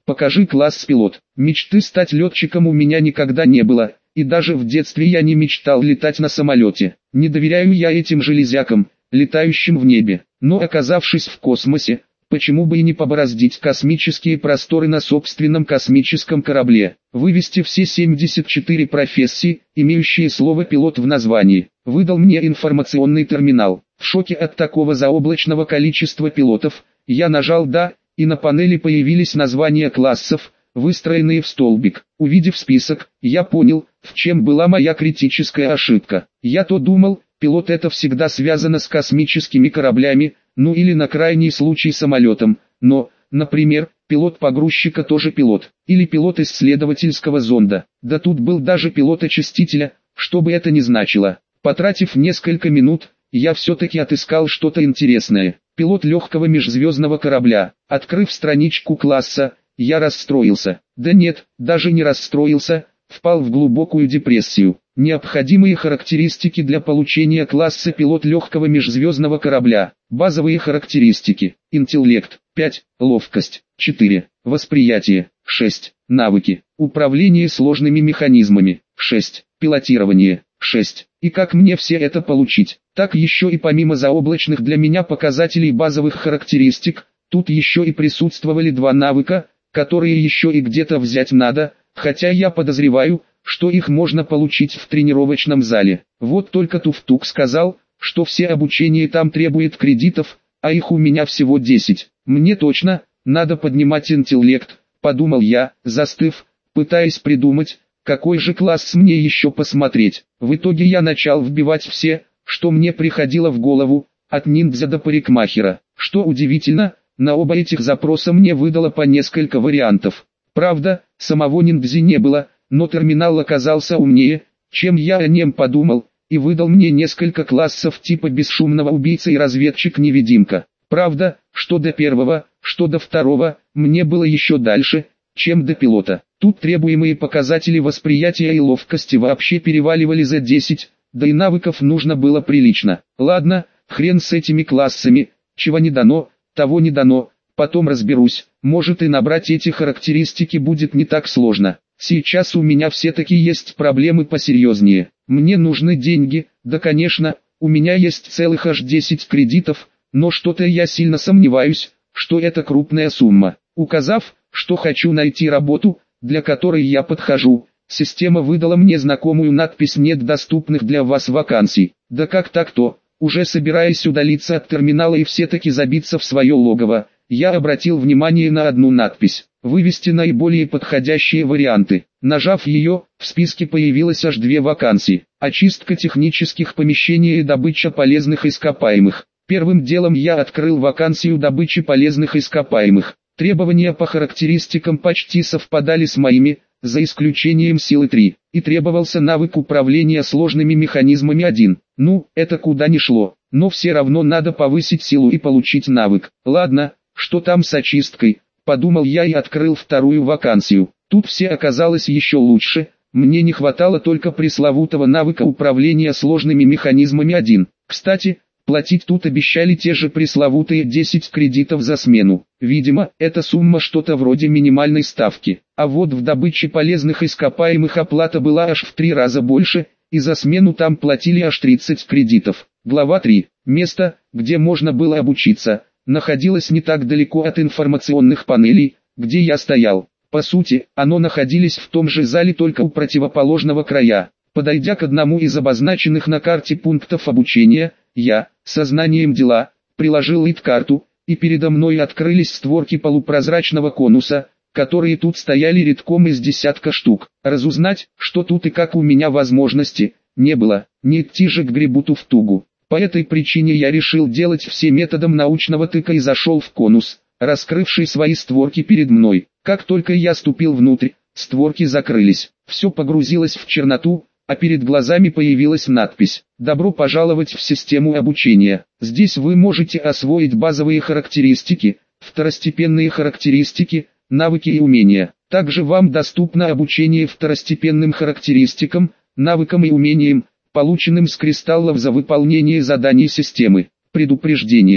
S1: Покажи класс пилот. Мечты стать летчиком у меня никогда не было, и даже в детстве я не мечтал летать на самолете. Не доверяю я этим железякам, летающим в небе. Но оказавшись в космосе, почему бы и не побороздить космические просторы на собственном космическом корабле, вывести все семьдесят четыре профессии, имеющие слово «пилот» в названии. Выдал мне информационный терминал. В шоке от такого заоблачного количества пилотов, я нажал «Да», и на панели появились названия классов, выстроенные в столбик. Увидев список, я понял, в чем была моя критическая ошибка. Я то думал, пилот это всегда связано с космическими кораблями, ну или на крайний случай самолетом, но, например, пилот погрузчика тоже пилот, или пилот исследовательского зонда, да тут был даже пилот очистителя, что бы это ни значило. Потратив несколько минут, я все-таки отыскал что-то интересное. Пилот легкого межзвездного корабля. Открыв страничку класса, я расстроился. Да нет, даже не расстроился, впал в глубокую депрессию. Необходимые характеристики для получения класса пилот легкого межзвездного корабля. Базовые характеристики. Интеллект пять, ловкость четыре, восприятие шесть, навыки, управление сложными механизмами шесть, пилотирование шесть. И как мне все это получить? Так еще и помимо заоблачных для меня показателей базовых характеристик, тут еще и присутствовали два навыка, которые еще и где-то взять надо, хотя я подозреваю, что их можно получить в тренировочном зале. Вот только Туфтук сказал, что все обучение там требует кредитов, а их у меня всего десять. Мне точно, надо поднимать интеллект, подумал я, застыв, пытаясь придумать, какой же класс мне еще посмотреть. В итоге я начал вбивать все, что мне приходило в голову, от ниндзя до парикмахера. Что удивительно, на оба этих запроса мне выдало по несколько вариантов. Правда, самого ниндзя не было, но терминал оказался умнее, чем я о нем подумал, и выдал мне несколько классов типа бесшумного убийца и разведчик-невидимка. Правда, что до первого, что до второго, мне было еще дальше, чем до пилота. Тут требуемые показатели восприятия и ловкости вообще переваливали за десять, да и навыков нужно было прилично. Ладно, хрен с этими классами, чего не дано, того не дано, потом разберусь, может и набрать эти характеристики будет не так сложно. Сейчас у меня все-таки есть проблемы посерьезнее. Мне нужны деньги, да конечно, у меня есть целых аж десять кредитов, но что-то я сильно сомневаюсь, что это крупная сумма. Указав, что хочу найти работу, для которой я подхожу, система выдала мне знакомую надпись «Нет доступных для вас вакансий». Да как так-то? Уже собираясь удалиться от терминала и все-таки забиться в свое логово, я обратил внимание на одну надпись «Вывести наиболее подходящие варианты». Нажав ее, в списке появилось аж две вакансии: очистка технических помещений и добыча полезных ископаемых. Первым делом я открыл вакансию добычи полезных ископаемых. Требования по характеристикам почти совпадали с моими, за исключением силы три, и требовался навык управления сложными механизмами один. Ну, это куда ни шло, но все равно надо повысить силу и получить навык. Ладно, что там с очисткой, подумал я и открыл вторую вакансию. Тут все оказалось еще лучше, мне не хватало только пресловутого навыка управления сложными механизмами один. Кстати, платить тут обещали те же пресловутые десять кредитов за смену. Видимо, эта сумма что-то вроде минимальной ставки. А вот в добыче полезных ископаемых оплата была аж в три раза больше, и за смену там платили аж тридцать кредитов. Глава три. Место, где можно было обучиться, находилось не так далеко от информационных панелей, где я стоял. По сути, оно находилось в том же зале, только у противоположного края. Подойдя к одному из обозначенных на карте пунктов обучения, я, сознанием дела, приложил ИТ-карту, и передо мной открылись створки полупрозрачного конуса, которые тут стояли редком из десятка штук. Разузнать, что тут и как у меня возможности, не было, не идти же к грибу Туфтугу. По этой причине я решил делать все методом научного тыка и зашел в конус, раскрывший свои створки перед мной. Как только я ступил внутрь, створки закрылись, все погрузилось в черноту, а перед глазами появилась надпись «Добро пожаловать в систему обучения». Здесь вы можете освоить базовые характеристики, второстепенные характеристики, навыки и умения. Также вам доступно обучение второстепенным характеристикам, навыкам и умениям, полученным с кристаллов за выполнение заданий системы. Предупреждение.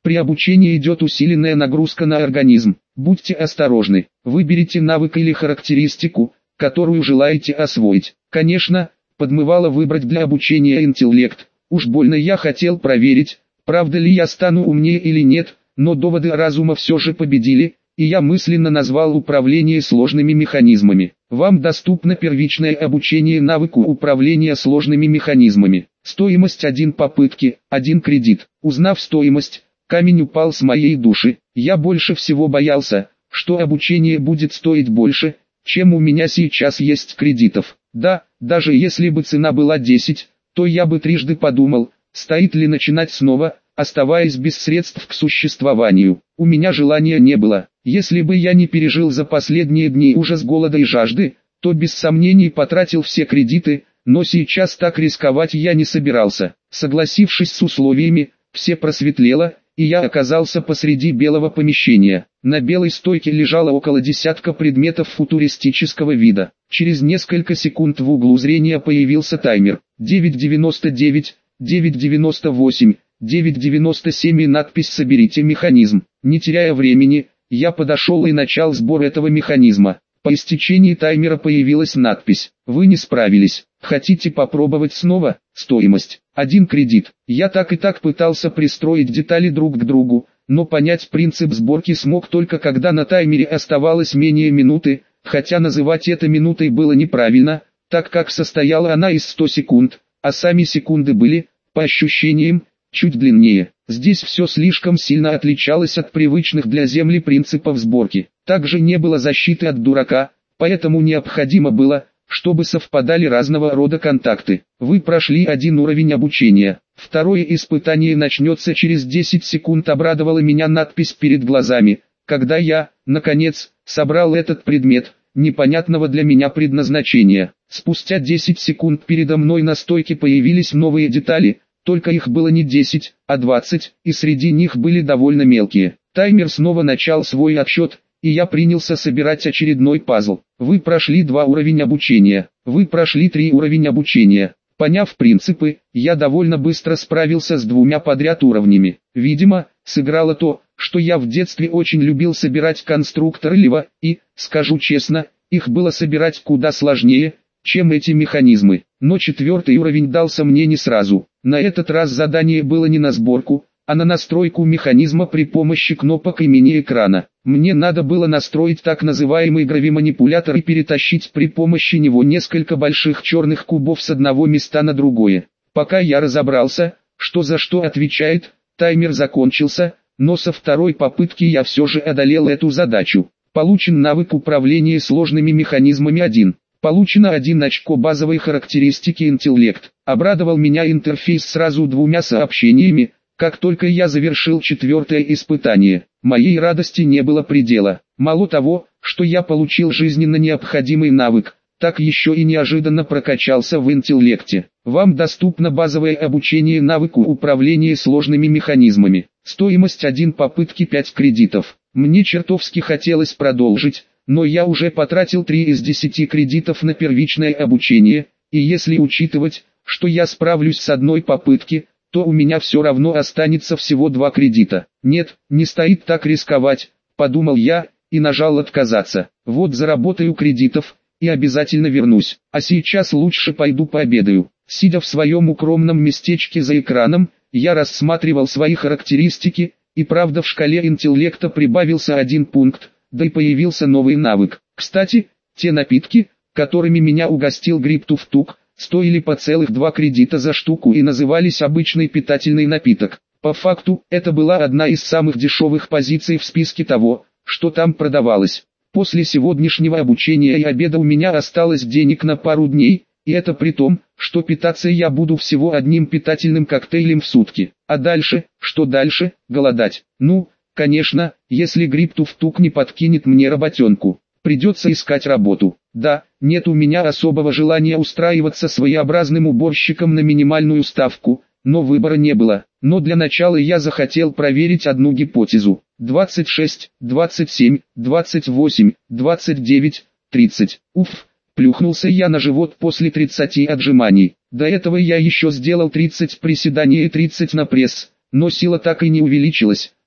S1: При обучении идет усиленная нагрузка на организм. Будьте осторожны. Выберите навык или характеристику, которую желаете освоить. Конечно, подмывало выбрать для обучения интеллект. Уж больно я хотел проверить, правда ли я стану умнее или нет, но доводы разума все же победили, и я мысленно назвал управление сложными механизмами. Вам доступно первичное обучение навыку управления сложными механизмами. Стоимость один попытки, один кредит. Узнав стоимость, камень упал с моей души. Я больше всего боялся, что обучение будет стоить больше, чем у меня сейчас есть кредитов. Да, даже если бы цена была десять, то я бы трижды подумал, стоит ли начинать снова, оставаясь без средств к существованию. У меня желания не было. Если бы я не пережил за последние дни ужас голода и жажды, то без сомнений потратил все кредиты, но сейчас так рисковать я не собирался. Согласившись с условиями, все просветлело, и я оказался посреди белого помещения. На белой стойке лежало около десятка предметов футуристического вида. Через несколько секунд в углу зрения появился таймер. девять девяносто девять, девять девяносто восемь, девять девяносто семь и надпись «Соберите механизм». Не теряя времени, я подошел и начал сбор этого механизма. По истечении таймера появилась надпись «Вы не справились. Хотите попробовать снова?» Стоимость один кредит. Я так и так пытался пристроить детали друг к другу, но понять принцип сборки смог только когда на таймере оставалось менее минуты, хотя называть это минутой было неправильно, так как состояла она из ста секунд, а сами секунды были, по ощущениям, чуть длиннее. Здесь все слишком сильно отличалось от привычных для Земли принципов сборки. Также не было защиты от дурака, поэтому необходимо было, чтобы совпадали разного рода контакты. Вы прошли один уровень обучения. Второе испытание начнется через десять секунд. Обрадовала меня надпись перед глазами, когда я, наконец, собрал этот предмет, непонятного для меня предназначения. Спустя десять секунд передо мной на стойке появились новые детали, только их было не десять, а двадцать, и среди них были довольно мелкие. Таймер снова начал свой отсчет, и я принялся собирать очередной пазл. Вы прошли два уровня обучения. Вы прошли три уровня обучения. Поняв принципы, я довольно быстро справился с двумя подряд уровнями. Видимо, сыграло то, что я в детстве очень любил собирать конструкторы Лего, и, скажу честно, их было собирать куда сложнее, чем эти механизмы. Но четвертый уровень дался мне не сразу. На этот раз задание было не на сборку, а на настройку механизма при помощи кнопок и мини-экрана. Мне надо было настроить так называемый гравиманипулятор и перетащить при помощи него несколько больших черных кубов с одного места на другое. Пока я разобрался, что за что отвечает, таймер закончился, но со второй попытки я все же одолел эту задачу. Получен навык управления сложными механизмами один. Получено один очко базовой характеристики интеллект. Обрадовал меня интерфейс сразу двумя сообщениями. Как только я завершил четвертое испытание, моей радости не было предела. Мало того, что я получил жизненно необходимый навык, так еще и неожиданно прокачался в интеллекте. Вам доступно базовое обучение навыку управления сложными механизмами. Стоимость один попытки пять кредитов. Мне чертовски хотелось продолжить, но я уже потратил три из десяти кредитов на первичное обучение, и если учитывать, что я справлюсь с одной попытки, то у меня все равно останется всего два кредита. Нет, не стоит так рисковать, подумал я, и нажал отказаться. Вот заработаю кредитов, и обязательно вернусь. А сейчас лучше пойду пообедаю. Сидя в своем укромном местечке за экраном, я рассматривал свои характеристики, и правда в шкале интеллекта прибавился один пункт, да и появился новый навык. Кстати, те напитки, которыми меня угостил Гриптуфтук, стоили по целых два кредита за штуку и назывались обычный питательный напиток. По факту, это была одна из самых дешевых позиций в списке того, что там продавалось. После сегодняшнего обучения и обеда у меня осталось денег на пару дней, и это при том, что питаться я буду всего одним питательным коктейлем в сутки. А дальше, что дальше, голодать. Ну, конечно, если Гриптуфтук не подкинет мне работенку. Придется искать работу. Да, нет у меня особого желания устраиваться своеобразным уборщиком на минимальную ставку, но выбора не было. Но для начала я захотел проверить одну гипотезу. двадцать шесть, двадцать семь, двадцать восемь, двадцать девять, тридцать. Уф, плюхнулся я на живот после тридцати отжиманий. До этого я еще сделал тридцать приседаний и тридцать на пресс, но сила так и не увеличилась,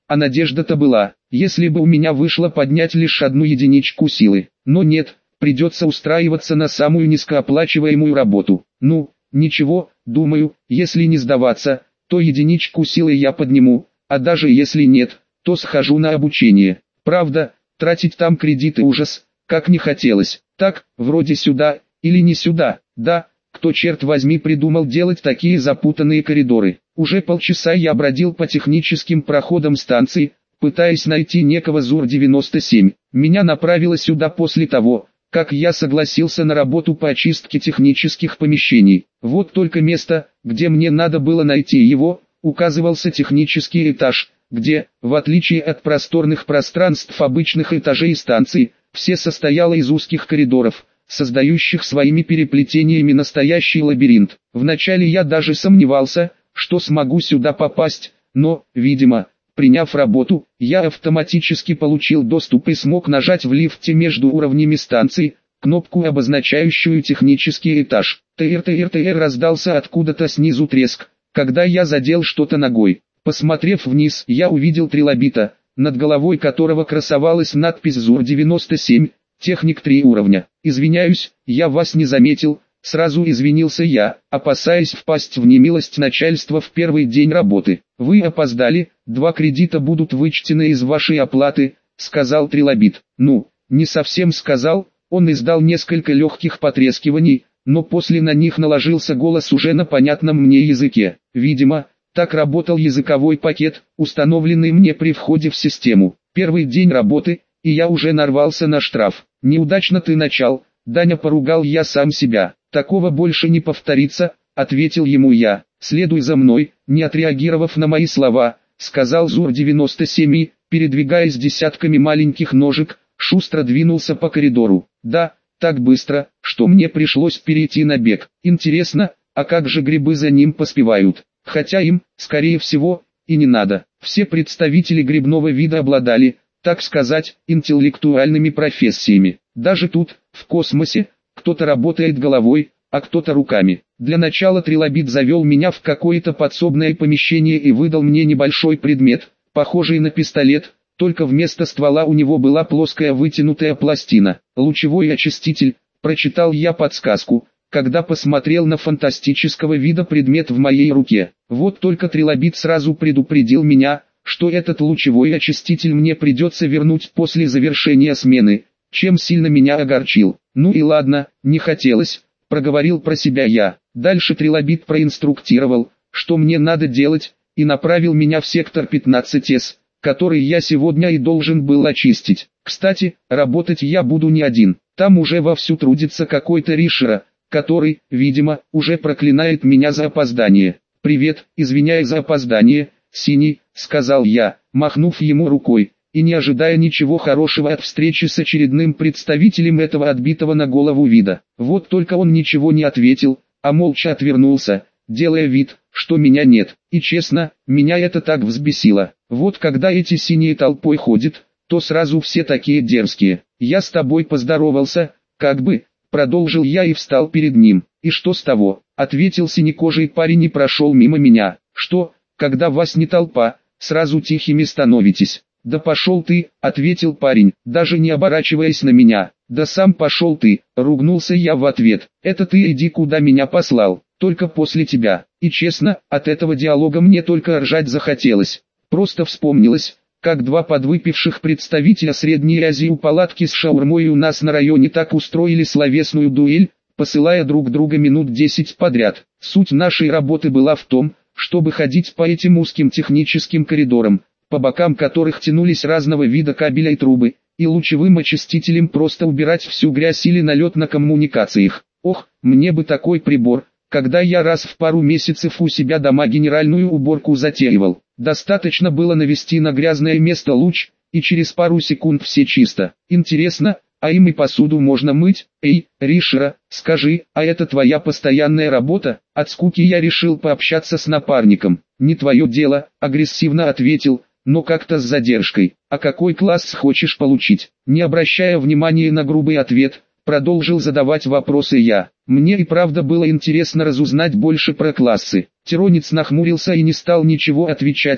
S1: а надежда-то была, если бы у меня вышло поднять лишь одну единичку силы. Но нет, придется устраиваться на самую низкооплачиваемую работу. Ну, ничего, думаю, если не сдаваться, то единичку силы я подниму, а даже если нет, то схожу на обучение. Правда, тратить там кредиты ужас, как не хотелось. Так, вроде сюда, или не сюда, да, кто черт возьми придумал делать такие запутанные коридоры. Уже полчаса я бродил по техническим проходам станции, пытаясь найти некого ЗУР девяносто семь. Меня направило сюда после того, как я согласился на работу по очистке технических помещений. Вот только место, где мне надо было найти его, указывался технический этаж, где, в отличие от просторных пространств обычных этажей станции, все состояло из узких коридоров, создающих своими переплетениями настоящий лабиринт. Вначале я даже сомневался, что смогу сюда попасть, но, видимо, приняв работу, я автоматически получил доступ и смог нажать в лифте между уровнями станции кнопку, обозначающую технический этаж. ТР-ТР-ТР раздался откуда-то снизу треск, когда я задел что-то ногой. Посмотрев вниз, я увидел трилобита, над головой которого красовалась надпись ЗУР девяносто семь, техник три уровня. «Извиняюсь, я вас не заметил», — сразу извинился я, опасаясь впасть в немилость начальства в первый день работы. «Вы опоздали, два кредита будут вычтены из вашей оплаты», — сказал трилобит. «Ну, не совсем сказал», он издал несколько легких потрескиваний, но после на них наложился голос уже на понятном мне языке. Видимо, так работал языковой пакет, установленный мне при входе в систему. Первый день работы, и я уже нарвался на штраф. «Неудачно ты начал, Даня», поругал я сам себя. «Такого больше не повторится», — ответил ему я. «Следуй за мной», не отреагировав на мои слова, сказал ЗУР девяносто семь и, передвигаясь десятками маленьких ножек, шустро двинулся по коридору. Да, так быстро, что мне пришлось перейти на бег. Интересно, а как же грибы за ним поспевают? Хотя им, скорее всего, и не надо. Все представители грибного вида обладали, так сказать, интеллектуальными профессиями. Даже тут, в космосе, кто-то работает головой, а кто-то руками. Для начала трилобит завел меня в какое-то подсобное помещение и выдал мне небольшой предмет, похожий на пистолет, только вместо ствола у него была плоская вытянутая пластина. «Лучевой очиститель», прочитал я подсказку, когда посмотрел на фантастического вида предмет в моей руке. Вот только трилобит сразу предупредил меня, что этот лучевой очиститель мне придется вернуть после завершения смены, чем сильно меня огорчил. «Ну и ладно, не хотелось», — проговорил про себя я. Дальше трилобит проинструктировал, что мне надо делать, и направил меня в сектор пятнадцать эс, который я сегодня и должен был очистить. Кстати, работать я буду не один, там уже вовсю трудится какой-то Ришера, который, видимо, уже проклинает меня за опоздание. «Привет, извиняй за опоздание, Синий», — сказал я, махнув ему рукой, и не ожидая ничего хорошего от встречи с очередным представителем этого отбитого на голову вида. Вот только он ничего не ответил, а молча отвернулся, делая вид, что меня нет. И честно, меня это так взбесило. Вот когда эти синие толпой ходят, то сразу все такие дерзкие. «Я с тобой поздоровался, как бы», — продолжил я и встал перед ним. «И что с того?» — ответил синекожий парень и прошел мимо меня. «Что, когда вас не толпа, сразу тихими становитесь?» «Да пошел ты», — ответил парень, даже не оборачиваясь на меня. «Да сам пошел ты», — ругнулся я в ответ. «Это ты иди куда меня послал, только после тебя». И честно, от этого диалога мне только ржать захотелось. Просто вспомнилось, как два подвыпивших представителя Средней Азии у палатки с шаурмой у нас на районе так устроили словесную дуэль, посылая друг друга минут десять подряд. Суть нашей работы была в том, чтобы ходить по этим узким техническим коридорам, по бокам которых тянулись разного вида кабеля и трубы, и лучевым очистителем просто убирать всю грязь или налет на коммуникациях. Ох, мне бы такой прибор, когда я раз в пару месяцев у себя дома генеральную уборку затеивал. Достаточно было навести на грязное место луч, и через пару секунд все чисто. Интересно, а им и посуду можно мыть? Эй, Ришера, скажи, а это твоя постоянная работа? От скуки я решил пообщаться с напарником. Не твое дело, агрессивно ответил, но как-то с задержкой. А какой класс хочешь получить? Не обращая внимания на грубый ответ, продолжил задавать вопросы я. Мне и правда было интересно разузнать больше про классы. Тиронец нахмурился и не стал ничего отвечать,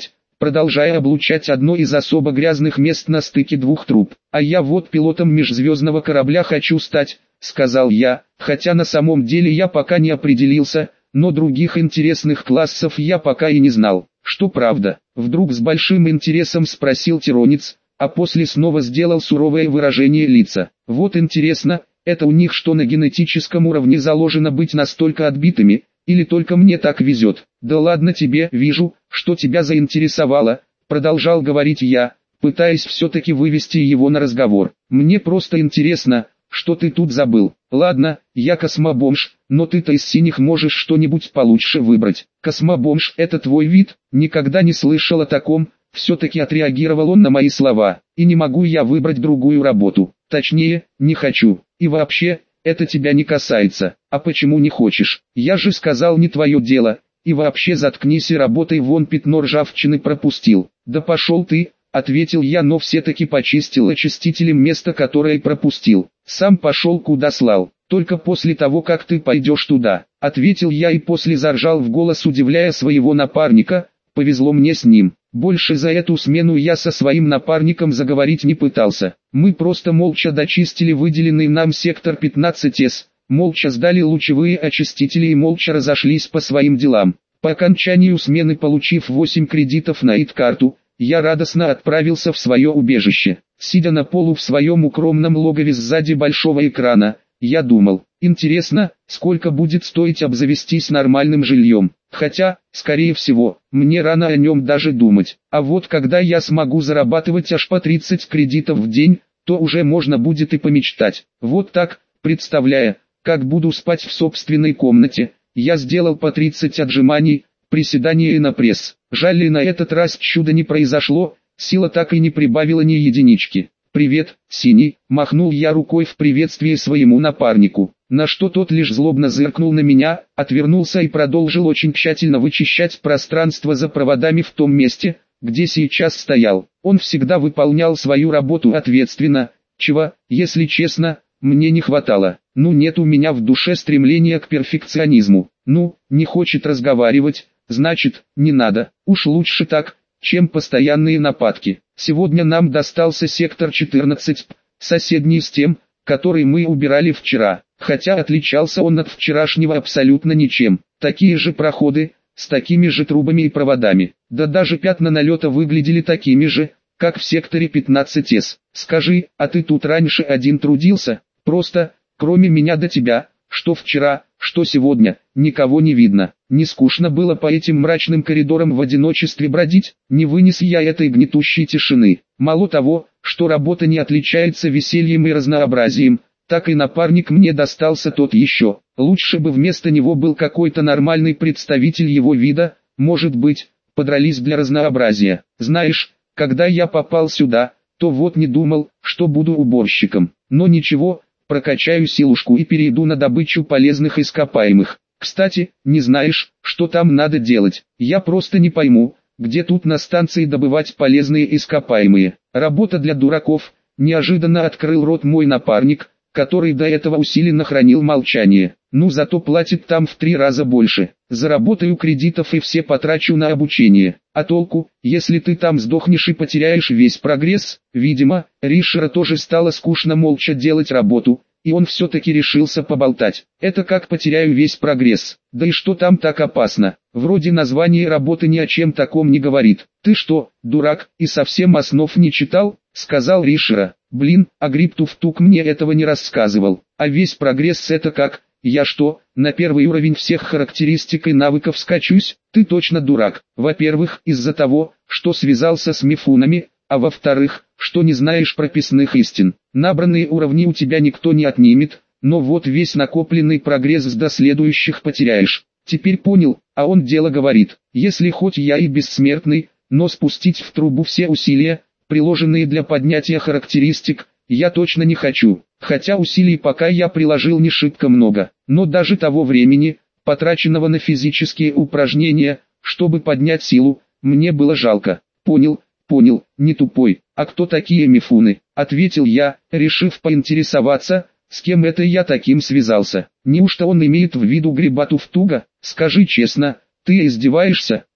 S1: продолжая облучать одно из особо грязных мест на стыке двух труб. «А я вот пилотом межзвездного корабля хочу стать», — сказал я, хотя на самом деле я пока не определился, но других интересных классов я пока и не знал. «Что правда?» — вдруг с большим интересом спросил Тиронец, а после снова сделал суровое выражение лица. «Вот интересно, это у них что, на генетическом уровне заложено быть настолько отбитыми, или только мне так везет?» «Да ладно тебе, вижу, что тебя заинтересовало», — продолжал говорить я, пытаясь все-таки вывести его на разговор. «Мне просто интересно, что ты тут забыл. Ладно, я космобомж, но ты-то из синих можешь что-нибудь получше выбрать». «Космобомж — это твой вид?» «Никогда не слышал о таком», — все-таки отреагировал он на мои слова. «И не могу я выбрать другую работу. Точнее, не хочу. И вообще, это тебя не касается. А почему не хочешь? Я же сказал, не твое дело. И вообще заткнись и работай, вон пятно ржавчины пропустил». «Да пошел ты», — ответил я, но все-таки почистил очистителем место, которое пропустил. «Сам пошел куда слал. Только после того, как ты пойдешь туда», — ответил я и после заржал в голос, удивляя своего напарника. Повезло мне с ним. Больше за эту смену я со своим напарником заговорить не пытался. Мы просто молча дочистили выделенный нам сектор пятнадцать эс, молча сдали лучевые очистители и молча разошлись по своим делам. По окончанию смены, получив восемь кредитов на ИТ-карту, я радостно отправился в свое убежище. Сидя на полу в своем укромном логове сзади большого экрана, я думал, интересно, сколько будет стоить обзавестись нормальным жильем. Хотя, скорее всего, мне рано о нем даже думать. А вот когда я смогу зарабатывать аж по тридцать кредитов в день, то уже можно будет и помечтать. Вот так, представляя, как буду спать в собственной комнате, я сделал по тридцать отжиманий, приседания и на пресс. Жаль, и на этот раз чудо не произошло, сила так и не прибавила ни единички. «Привет, Синий», — махнул я рукой в приветствии своему напарнику, на что тот лишь злобно зыркнул на меня, отвернулся и продолжил очень тщательно вычищать пространство за проводами в том месте, где сейчас стоял. Он всегда выполнял свою работу ответственно, чего, если честно, мне не хватало. Ну, нет у меня в душе стремления к перфекционизму. Ну, не хочет разговаривать, значит, не надо. Уж лучше так, чем постоянные нападки. Сегодня нам достался сектор четырнадцать, соседний с тем, который мы убирали вчера, хотя отличался он от вчерашнего абсолютно ничем. Такие же проходы, с такими же трубами и проводами, да даже пятна налета выглядели такими же, как в секторе пятнадцать эс. «Скажи, а ты тут раньше один трудился?» «Просто, кроме меня до тебя, что вчера, что сегодня, никого не видно. Не скучно было по этим мрачным коридорам в одиночестве бродить?» Не вынес я этой гнетущей тишины. Мало того, что работа не отличается весельем и разнообразием, так и напарник мне достался тот еще. Лучше бы вместо него был какой-то нормальный представитель его вида, может быть, подрались для разнообразия. Знаешь, когда я попал сюда, то вот не думал, что буду уборщиком. Но ничего, прокачаю силушку и перейду на добычу полезных ископаемых. Кстати, не знаешь, что там надо делать? Я просто не пойму, где тут на станции добывать полезные ископаемые. Работа для дураков. Неожиданно открыл рот мой напарник, который до этого усиленно хранил молчание. Ну, зато платит там в три раза больше. Заработаю кредитов и все потрачу на обучение. А толку, если ты там сдохнешь и потеряешь весь прогресс? Видимо, Ришера тоже стало скучно молча делать работу, и он все-таки решился поболтать. Это как потеряю весь прогресс? Да и что там так опасно? Вроде название работы ни о чем таком не говорит. Ты что, дурак, и совсем основ не читал? Сказал Ришера. Блин, а Гриптуфтук мне этого не рассказывал. А весь прогресс это как? Я что, на первый уровень всех характеристик и навыков скачусь? Ты точно дурак. Во-первых, из-за того, что связался с мифунами, а во-вторых, что не знаешь прописных истин. Набранные уровни у тебя никто не отнимет, но вот весь накопленный прогресс до следующих потеряешь. Теперь понял, а он дело говорит. Если хоть я и бессмертный, но спустить в трубу все усилия, приложенные для поднятия характеристик, я точно не хочу. Хотя усилий пока я приложил не шибко много, но даже того времени, потраченного на физические упражнения, чтобы поднять силу, мне было жалко. Понял, понял, не тупой. А кто такие мифуны? Ответил я, решив поинтересоваться, с кем это я таким связался. Неужто он имеет в виду Грибатуфтуга? Скажи честно, ты издеваешься?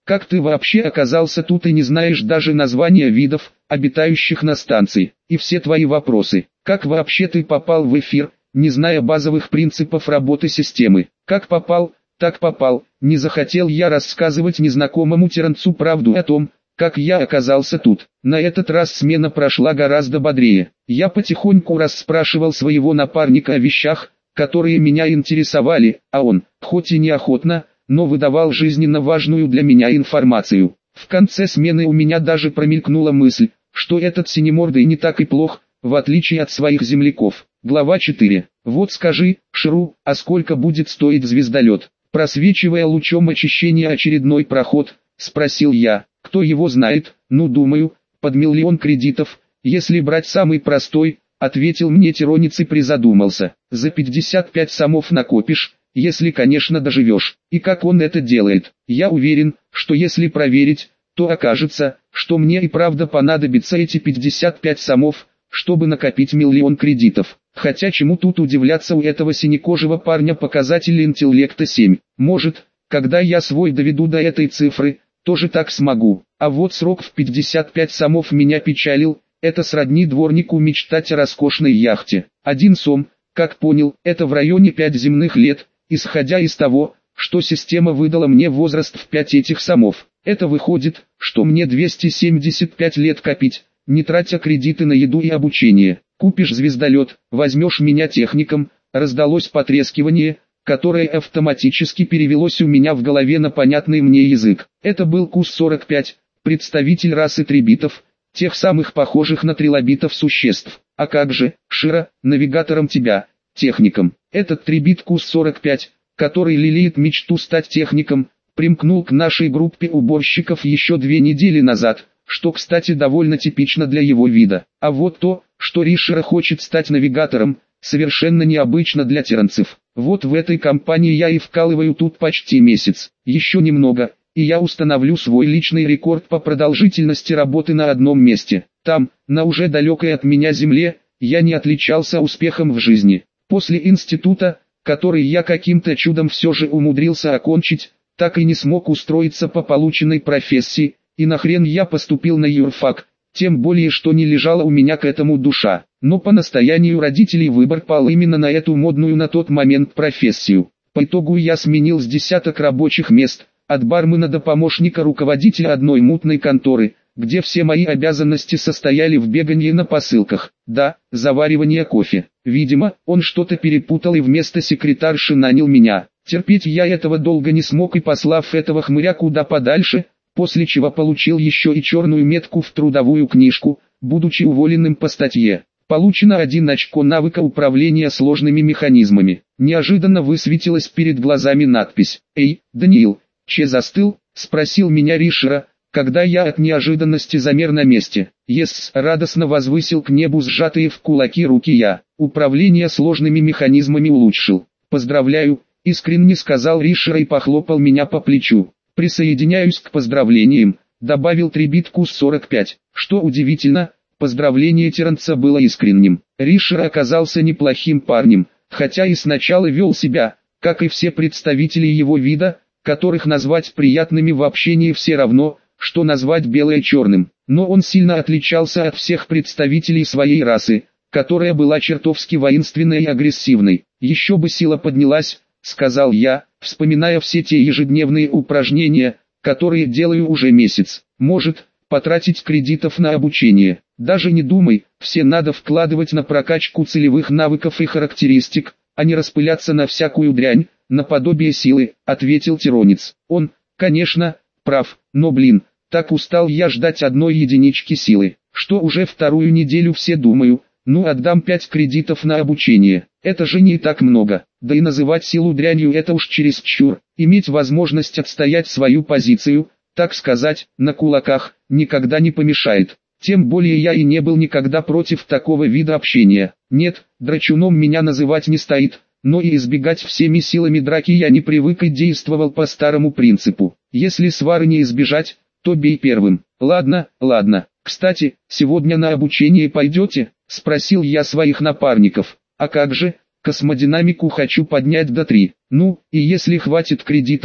S1: Как ты вообще оказался тут и не знаешь даже названия видов, обитающих на станции? И все твои вопросы. Как вообще ты попал в эфир, не зная базовых принципов работы системы? Как попал, так попал. Не захотел я рассказывать незнакомому Теренцу правду о том, как я оказался тут. На этот раз смена прошла гораздо бодрее. Я потихоньку расспрашивал своего напарника о вещах, которые меня интересовали, а он, хоть и неохотно, но выдавал жизненно важную для меня информацию. В конце смены у меня даже промелькнула мысль, что этот синемордый не так и плох, в отличие от своих земляков. Глава четыре. Вот скажи, Шру, а сколько будет стоить звездолет? Просвечивая лучом очищения очередной проход, спросил я. Кто его знает, ну думаю, под миллион кредитов, если брать самый простой, ответил мне Тиронец и призадумался. За пятьдесят пять сомов накопишь, если конечно доживешь. И как он это делает? Я уверен, что если проверить, то окажется, что мне и правда понадобится эти пятьдесят пять сомов, чтобы накопить миллион кредитов. Хотя чему тут удивляться, у этого синекожего парня показатель интеллекта семь. Может, когда я свой доведу до этой цифры, тоже так смогу. А вот срок в пятьдесят пять сомов меня печалил, это сродни дворнику мечтать о роскошной яхте. Один сом, как понял, это в районе пять земных лет, исходя из того, что система выдала мне возраст в пять этих сомов. Это выходит, что мне двести семьдесят пять лет копить, не тратя кредиты на еду и обучение. Купишь звездолет, возьмешь меня техником, раздалось потрескивание, которое автоматически перевелось у меня в голове на понятный мне язык. Это был Кус сорок пять, представитель расы трибитов, тех самых похожих на трилобитов существ. А как же, Шира, навигатором тебя, техником. Этот трибит Кус сорок пять, который лелеет мечту стать техником, примкнул к нашей группе уборщиков еще две недели назад, что, кстати, довольно типично для его вида. А вот то, что Ришера хочет стать навигатором, совершенно необычно для терранцев. Вот в этой компании я и вкалываю тут почти месяц. Еще немного, и я установлю свой личный рекорд по продолжительности работы на одном месте. Там, на уже далекой от меня земле, я не отличался успехом в жизни. После института, который я каким-то чудом все же умудрился окончить, так и не смог устроиться по полученной профессии, и нахрен я поступил на юрфак, тем более что не лежала у меня к этому душа. Но по настоянию родителей выбор пал именно на эту модную на тот момент профессию. По итогу я сменил с десяток рабочих мест, от бармена до помощника руководителя одной мутной конторы, где все мои обязанности состояли в бегании на посылках, да, заваривание кофе. Видимо, он что-то перепутал и вместо секретарши нанял меня. Терпеть я этого долго не смог и, послав этого хмыря куда подальше, после чего получил еще и черную метку в трудовую книжку, будучи уволенным по статье. Получено один очко навыка управления сложными механизмами. Неожиданно высветилась перед глазами надпись. «Эй, Даниил, че застыл?» — спросил меня Ришера, когда я от неожиданности замер на месте. «Ес», — радостно возвысил к небу сжатые в кулаки руки я. «Управление сложными механизмами улучшил. Поздравляю», — искренне сказал Ришера и похлопал меня по плечу. «Присоединяюсь к поздравлениям», — добавил трибит Кус сорок пять. Что удивительно, поздравление Теренца было искренним. Ришер оказался неплохим парнем, хотя и сначала вел себя, как и все представители его вида, которых назвать приятными в общении все равно, что назвать белое черным. Но он сильно отличался от всех представителей своей расы, которая была чертовски воинственной и агрессивной. «Еще бы сила поднялась», — сказал я, вспоминая все те ежедневные упражнения, которые делаю уже месяц. «Может, потратить кредитов на обучение? Даже не думай, все надо вкладывать на прокачку целевых навыков и характеристик, а не распыляться на всякую дрянь, наподобие силы», — ответил Тиронец. Он, конечно, прав, но блин, так устал я ждать одной единички силы, что уже вторую неделю все думаю, ну отдам пять кредитов на обучение. Это же не так много, да и называть силу дрянью это уж чересчур. Иметь возможность отстоять свою позицию, так сказать, на кулаках, никогда не помешает. Тем более я и не был никогда против такого вида общения. Нет, драчуном меня называть не стоит, но и избегать всеми силами драки я не привык и действовал по старому принципу. Если свары не избежать, то бей первым. Ладно, ладно. Кстати, сегодня на обучение пойдете? Спросил я своих напарников. А как же, космодинамику хочу поднять до три. Ну, и если хватит кредитов,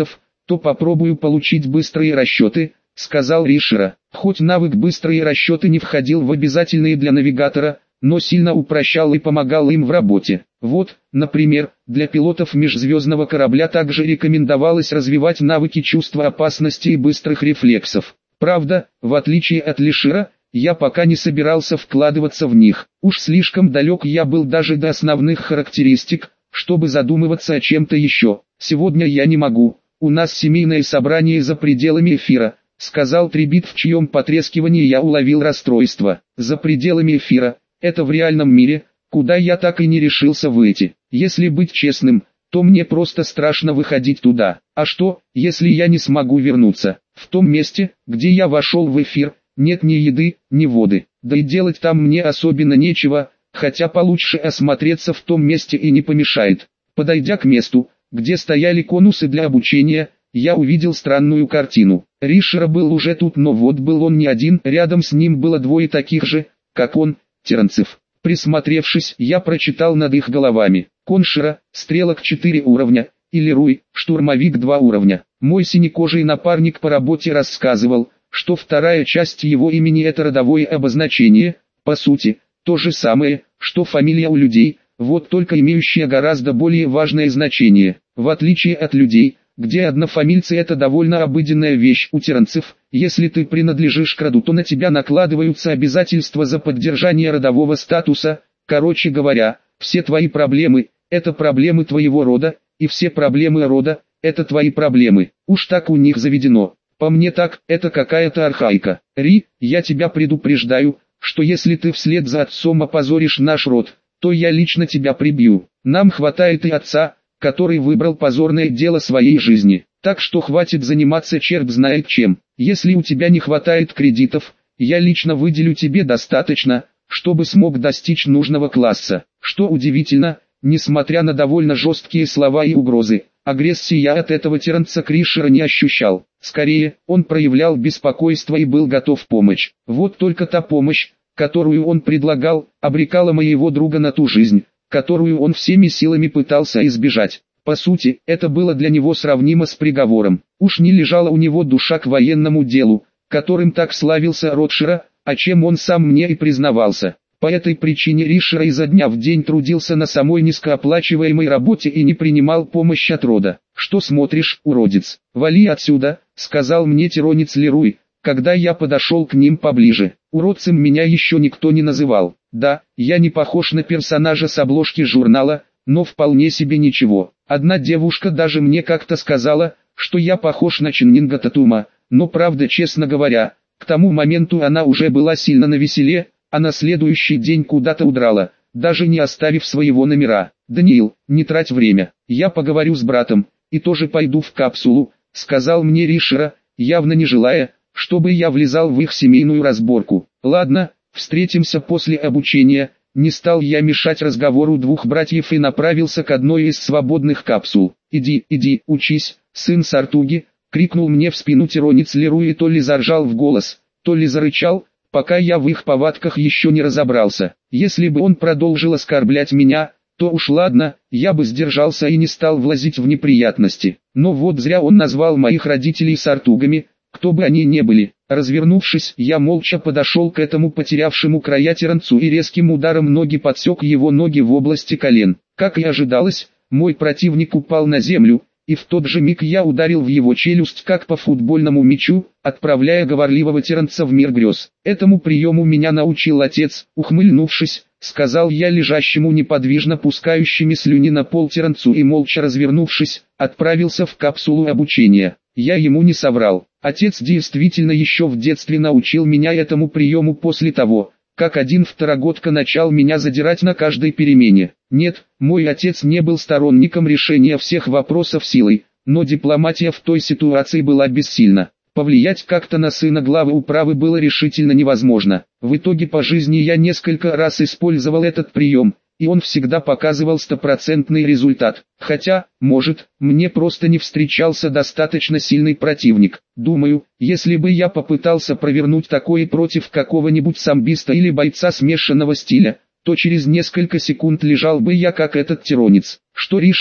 S1: то попробую получить быстрые расчеты, сказал Ришера. Хоть навык быстрые расчеты не входил в обязательные для навигатора, но сильно упрощал и помогал им в работе. Вот, например, для пилотов межзвездного корабля также рекомендовалось развивать навыки чувства опасности и быстрых рефлексов. Правда, в отличие от Ришера, я пока не собирался вкладываться в них. Уж слишком далек я был даже до основных характеристик, чтобы задумываться о чем-то еще. Сегодня я не могу, у нас семейное собрание за пределами эфира, сказал Трибит, в чьем потрескивании я уловил расстройство. За пределами эфира, это в реальном мире, куда я так и не решился выйти. Если быть честным, то мне просто страшно выходить туда. А что, если я не смогу вернуться? В том месте, где я вошел в эфир, нет ни еды, ни воды. Да и делать там мне особенно нечего, хотя получше осмотреться в том месте и не помешает. Подойдя к месту, где стояли конусы для обучения, я увидел странную картину. Ришера был уже тут, но вот был он не один, рядом с ним было двое таких же, как он, тиранцев. Присмотревшись, я прочитал над их головами: Коншира, стрелок четыре уровня, и Леруй, штурмовик два уровня. Мой синекожий напарник по работе рассказывал, что вторая часть его имени это родовое обозначение, по сути, то же самое, что фамилия у людей, вот только имеющая гораздо более важное значение. В отличие от людей, где однофамильцы это довольно обыденная вещь, у тиранцев, если ты принадлежишь к роду, то на тебя накладываются обязательства за поддержание родового статуса. Короче говоря, все твои проблемы – это проблемы твоего рода, и все проблемы рода – это твои проблемы. Уж так у них заведено. По мне так, это какая-то архаика. Ри, я тебя предупреждаю, что если ты вслед за отцом опозоришь наш род, то я лично тебя прибью. Нам хватает и отца, который выбрал позорное дело своей жизни. Так что хватит заниматься черт знает чем. Если у тебя не хватает кредитов, я лично выделю тебе достаточно, чтобы смог достичь нужного класса. Что удивительно, несмотря на довольно жесткие слова и угрозы, агрессии я от этого тиранца Кришера не ощущал. Скорее, он проявлял беспокойство и был готов помочь. Вот только та помощь, которую он предлагал, обрекала моего друга на ту жизнь, которую он всеми силами пытался избежать. По сути, это было для него сравнимо с приговором. Уж не лежала у него душа к военному делу, которым так славился род Шира, о чем он сам мне и признавался. По этой причине Ришера изо дня в день трудился на самой низкооплачиваемой работе и не принимал помощь от рода. «Что смотришь, уродец? Вали отсюда», — сказал мне тиронец Леруй, когда я подошел к ним поближе. Уродцем меня еще никто не называл. Да, я не похож на персонажа с обложки журнала, но вполне себе ничего. Одна девушка даже мне как-то сказала, что я похож на Чиннинга Татума, но правда, честно говоря, к тому моменту она уже была сильно навеселе, а на следующий день куда-то удрала, даже не оставив своего номера. «Даниил, не трать время, я поговорю с братом, и тоже пойду в капсулу», — сказал мне Ришера, явно не желая, чтобы я влезал в их семейную разборку. «Ладно, встретимся после обучения». Не стал я мешать разговору двух братьев и направился к одной из свободных капсул. «Иди, иди, учись, сын Сартуги», — крикнул мне в спину тиронец Леруй и то ли заржал в голос, то ли зарычал, пока я в их повадках еще не разобрался. Если бы он продолжил оскорблять меня, то уж ладно, я бы сдержался и не стал влазить в неприятности. Но вот зря он назвал моих родителей Сартугами, кто бы они ни были. Развернувшись, я молча подошел к этому потерявшему края тиранцу и резким ударом ноги подсек его ноги в области колен. Как и ожидалось, мой противник упал на землю, и в тот же миг я ударил в его челюсть как по футбольному мячу, отправляя говорливого тиранца в мир грез. Этому приему меня научил отец, ухмыльнувшись, сказал я лежащему неподвижно пускающими слюни на пол тиранцу и молча развернувшись, отправился в капсулу обучения. Я ему не соврал. Отец действительно еще в детстве научил меня этому приему после того, как один второгодка начал меня задирать на каждой перемене. Нет, мой отец не был сторонником решения всех вопросов силой, но дипломатия в той ситуации была бессильна. Повлиять как-то на сына главы управы было решительно невозможно. В итоге по жизни я несколько раз использовал этот прием, и он всегда показывал стопроцентный результат. Хотя, может, мне просто не встречался достаточно сильный противник. Думаю, если бы я попытался провернуть такое против какого-нибудь самбиста или бойца смешанного стиля, то через несколько секунд лежал бы я как этот тиронец. Что Ришера,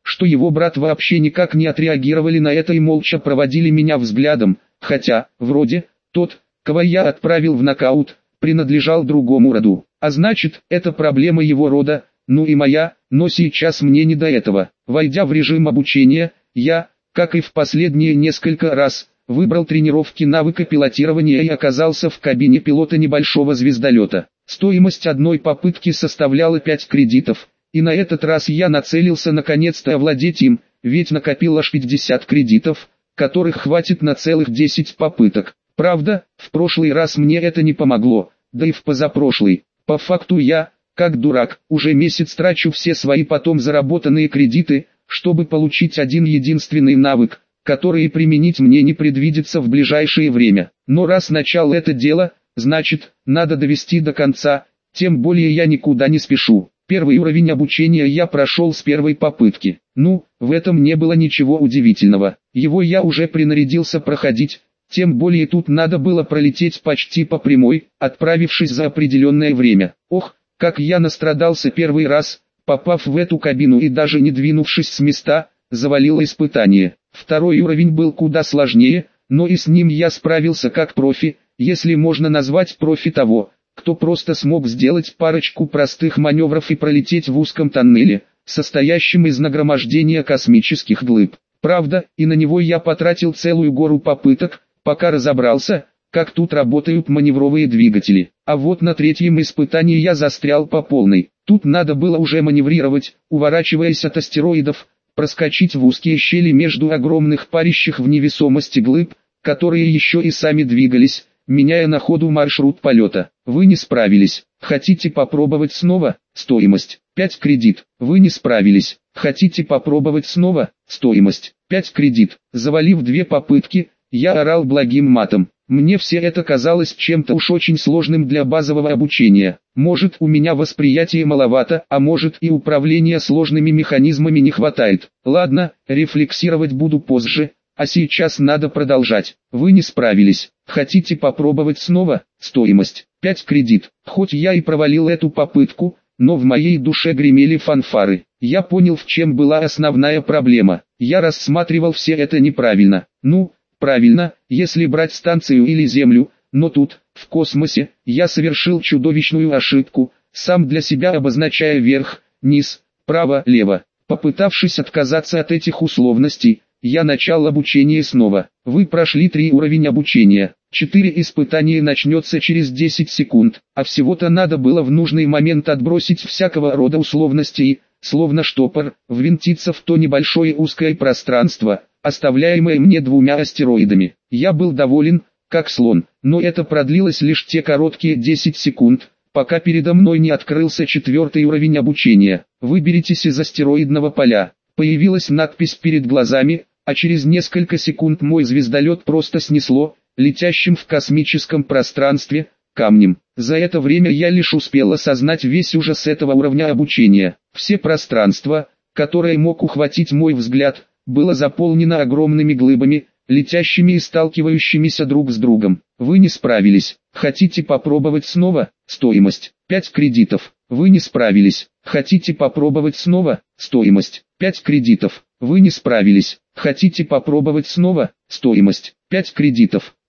S1: что его брат вообще никак не отреагировали на это и молча проводили меня взглядом, хотя, вроде, тот, кого я отправил в нокаут, принадлежал другому роду. А значит, это проблема его рода, ну и моя, но сейчас мне не до этого. Войдя в режим обучения, я, как и в последние несколько раз, выбрал тренировки навыка пилотирования и оказался в кабине пилота небольшого звездолета. Стоимость одной попытки составляла пять кредитов, и на этот раз я нацелился наконец-то овладеть им, ведь накопил аж пятьдесят кредитов, которых хватит на целых десять попыток. Правда, в прошлый раз мне это не помогло, да и в позапрошлый. По факту я, как дурак, уже месяц трачу все свои потом заработанные кредиты, чтобы получить один единственный навык, который и применить мне не предвидится в ближайшее время. Но раз начал это дело, значит, надо довести до конца, тем более я никуда не спешу. Первый уровень обучения я прошел с первой попытки. Ну, в этом не было ничего удивительного. Его я уже принарядился проходить, тем более тут надо было пролететь почти по прямой, отправившись за определенное время. Ох, как я настрадался первый раз, попав в эту кабину и даже не двинувшись с места, завалило испытание. Второй уровень был куда сложнее, но и с ним я справился как профи, если можно назвать профи того, кто просто смог сделать парочку простых маневров и пролететь в узком тоннеле, состоящем из нагромождения космических глыб. Правда, и на него я потратил целую гору попыток, пока разобрался, как тут работают маневровые двигатели. А вот на третьем испытании я застрял по полной. Тут надо было уже маневрировать, уворачиваясь от астероидов, проскочить в узкие щели между огромных парящих в невесомости глыб, которые еще и сами двигались, меняя на ходу маршрут полета. Вы не справились. Хотите попробовать снова? Стоимость пять кредит. Вы не справились. Хотите попробовать снова? Стоимость пять кредит. Завалив две попытки, я орал благим матом. Мне все это казалось чем-то уж очень сложным для базового обучения. Может, у меня восприятия маловато, а может и управления сложными механизмами не хватает. Ладно, рефлексировать буду позже, а сейчас надо продолжать. Вы не справились. Хотите попробовать снова? Стоимость пять кредит. Хоть я и провалил эту попытку, но в моей душе гремели фанфары. Я понял, в чем была основная проблема. Я рассматривал все это неправильно. Ну, правильно, если брать станцию или Землю, но тут, в космосе, я совершил чудовищную ошибку, сам для себя обозначая вверх, низ, право, лево. Попытавшись отказаться от этих условностей, я начал обучение снова. Вы прошли три уровня обучения. Четыре испытания начнется через десять секунд, а всего-то надо было в нужный момент отбросить всякого рода условности и, словно штопор, ввинтиться в то небольшое узкое пространство, оставляемое мне двумя астероидами. Я был доволен, как слон, но это продлилось лишь те короткие десять секунд, пока передо мной не открылся четвертый уровень обучения. Выберитесь из астероидного поля. Появилась надпись перед глазами, а через несколько секунд мой звездолет просто снесло, летящим в космическом пространстве, камнем. За это время я лишь успел осознать весь ужас этого уровня обучения. Все пространство, которое мог ухватить мой взгляд, было заполнено огромными глыбами, летящими и сталкивающимися друг с другом. Вы не справились. Хотите попробовать снова? Стоимость пять кредитов. Вы не справились. Хотите попробовать снова? Стоимость пять кредитов. Вы не справились. Хотите попробовать снова? Стоимость пять кредитов.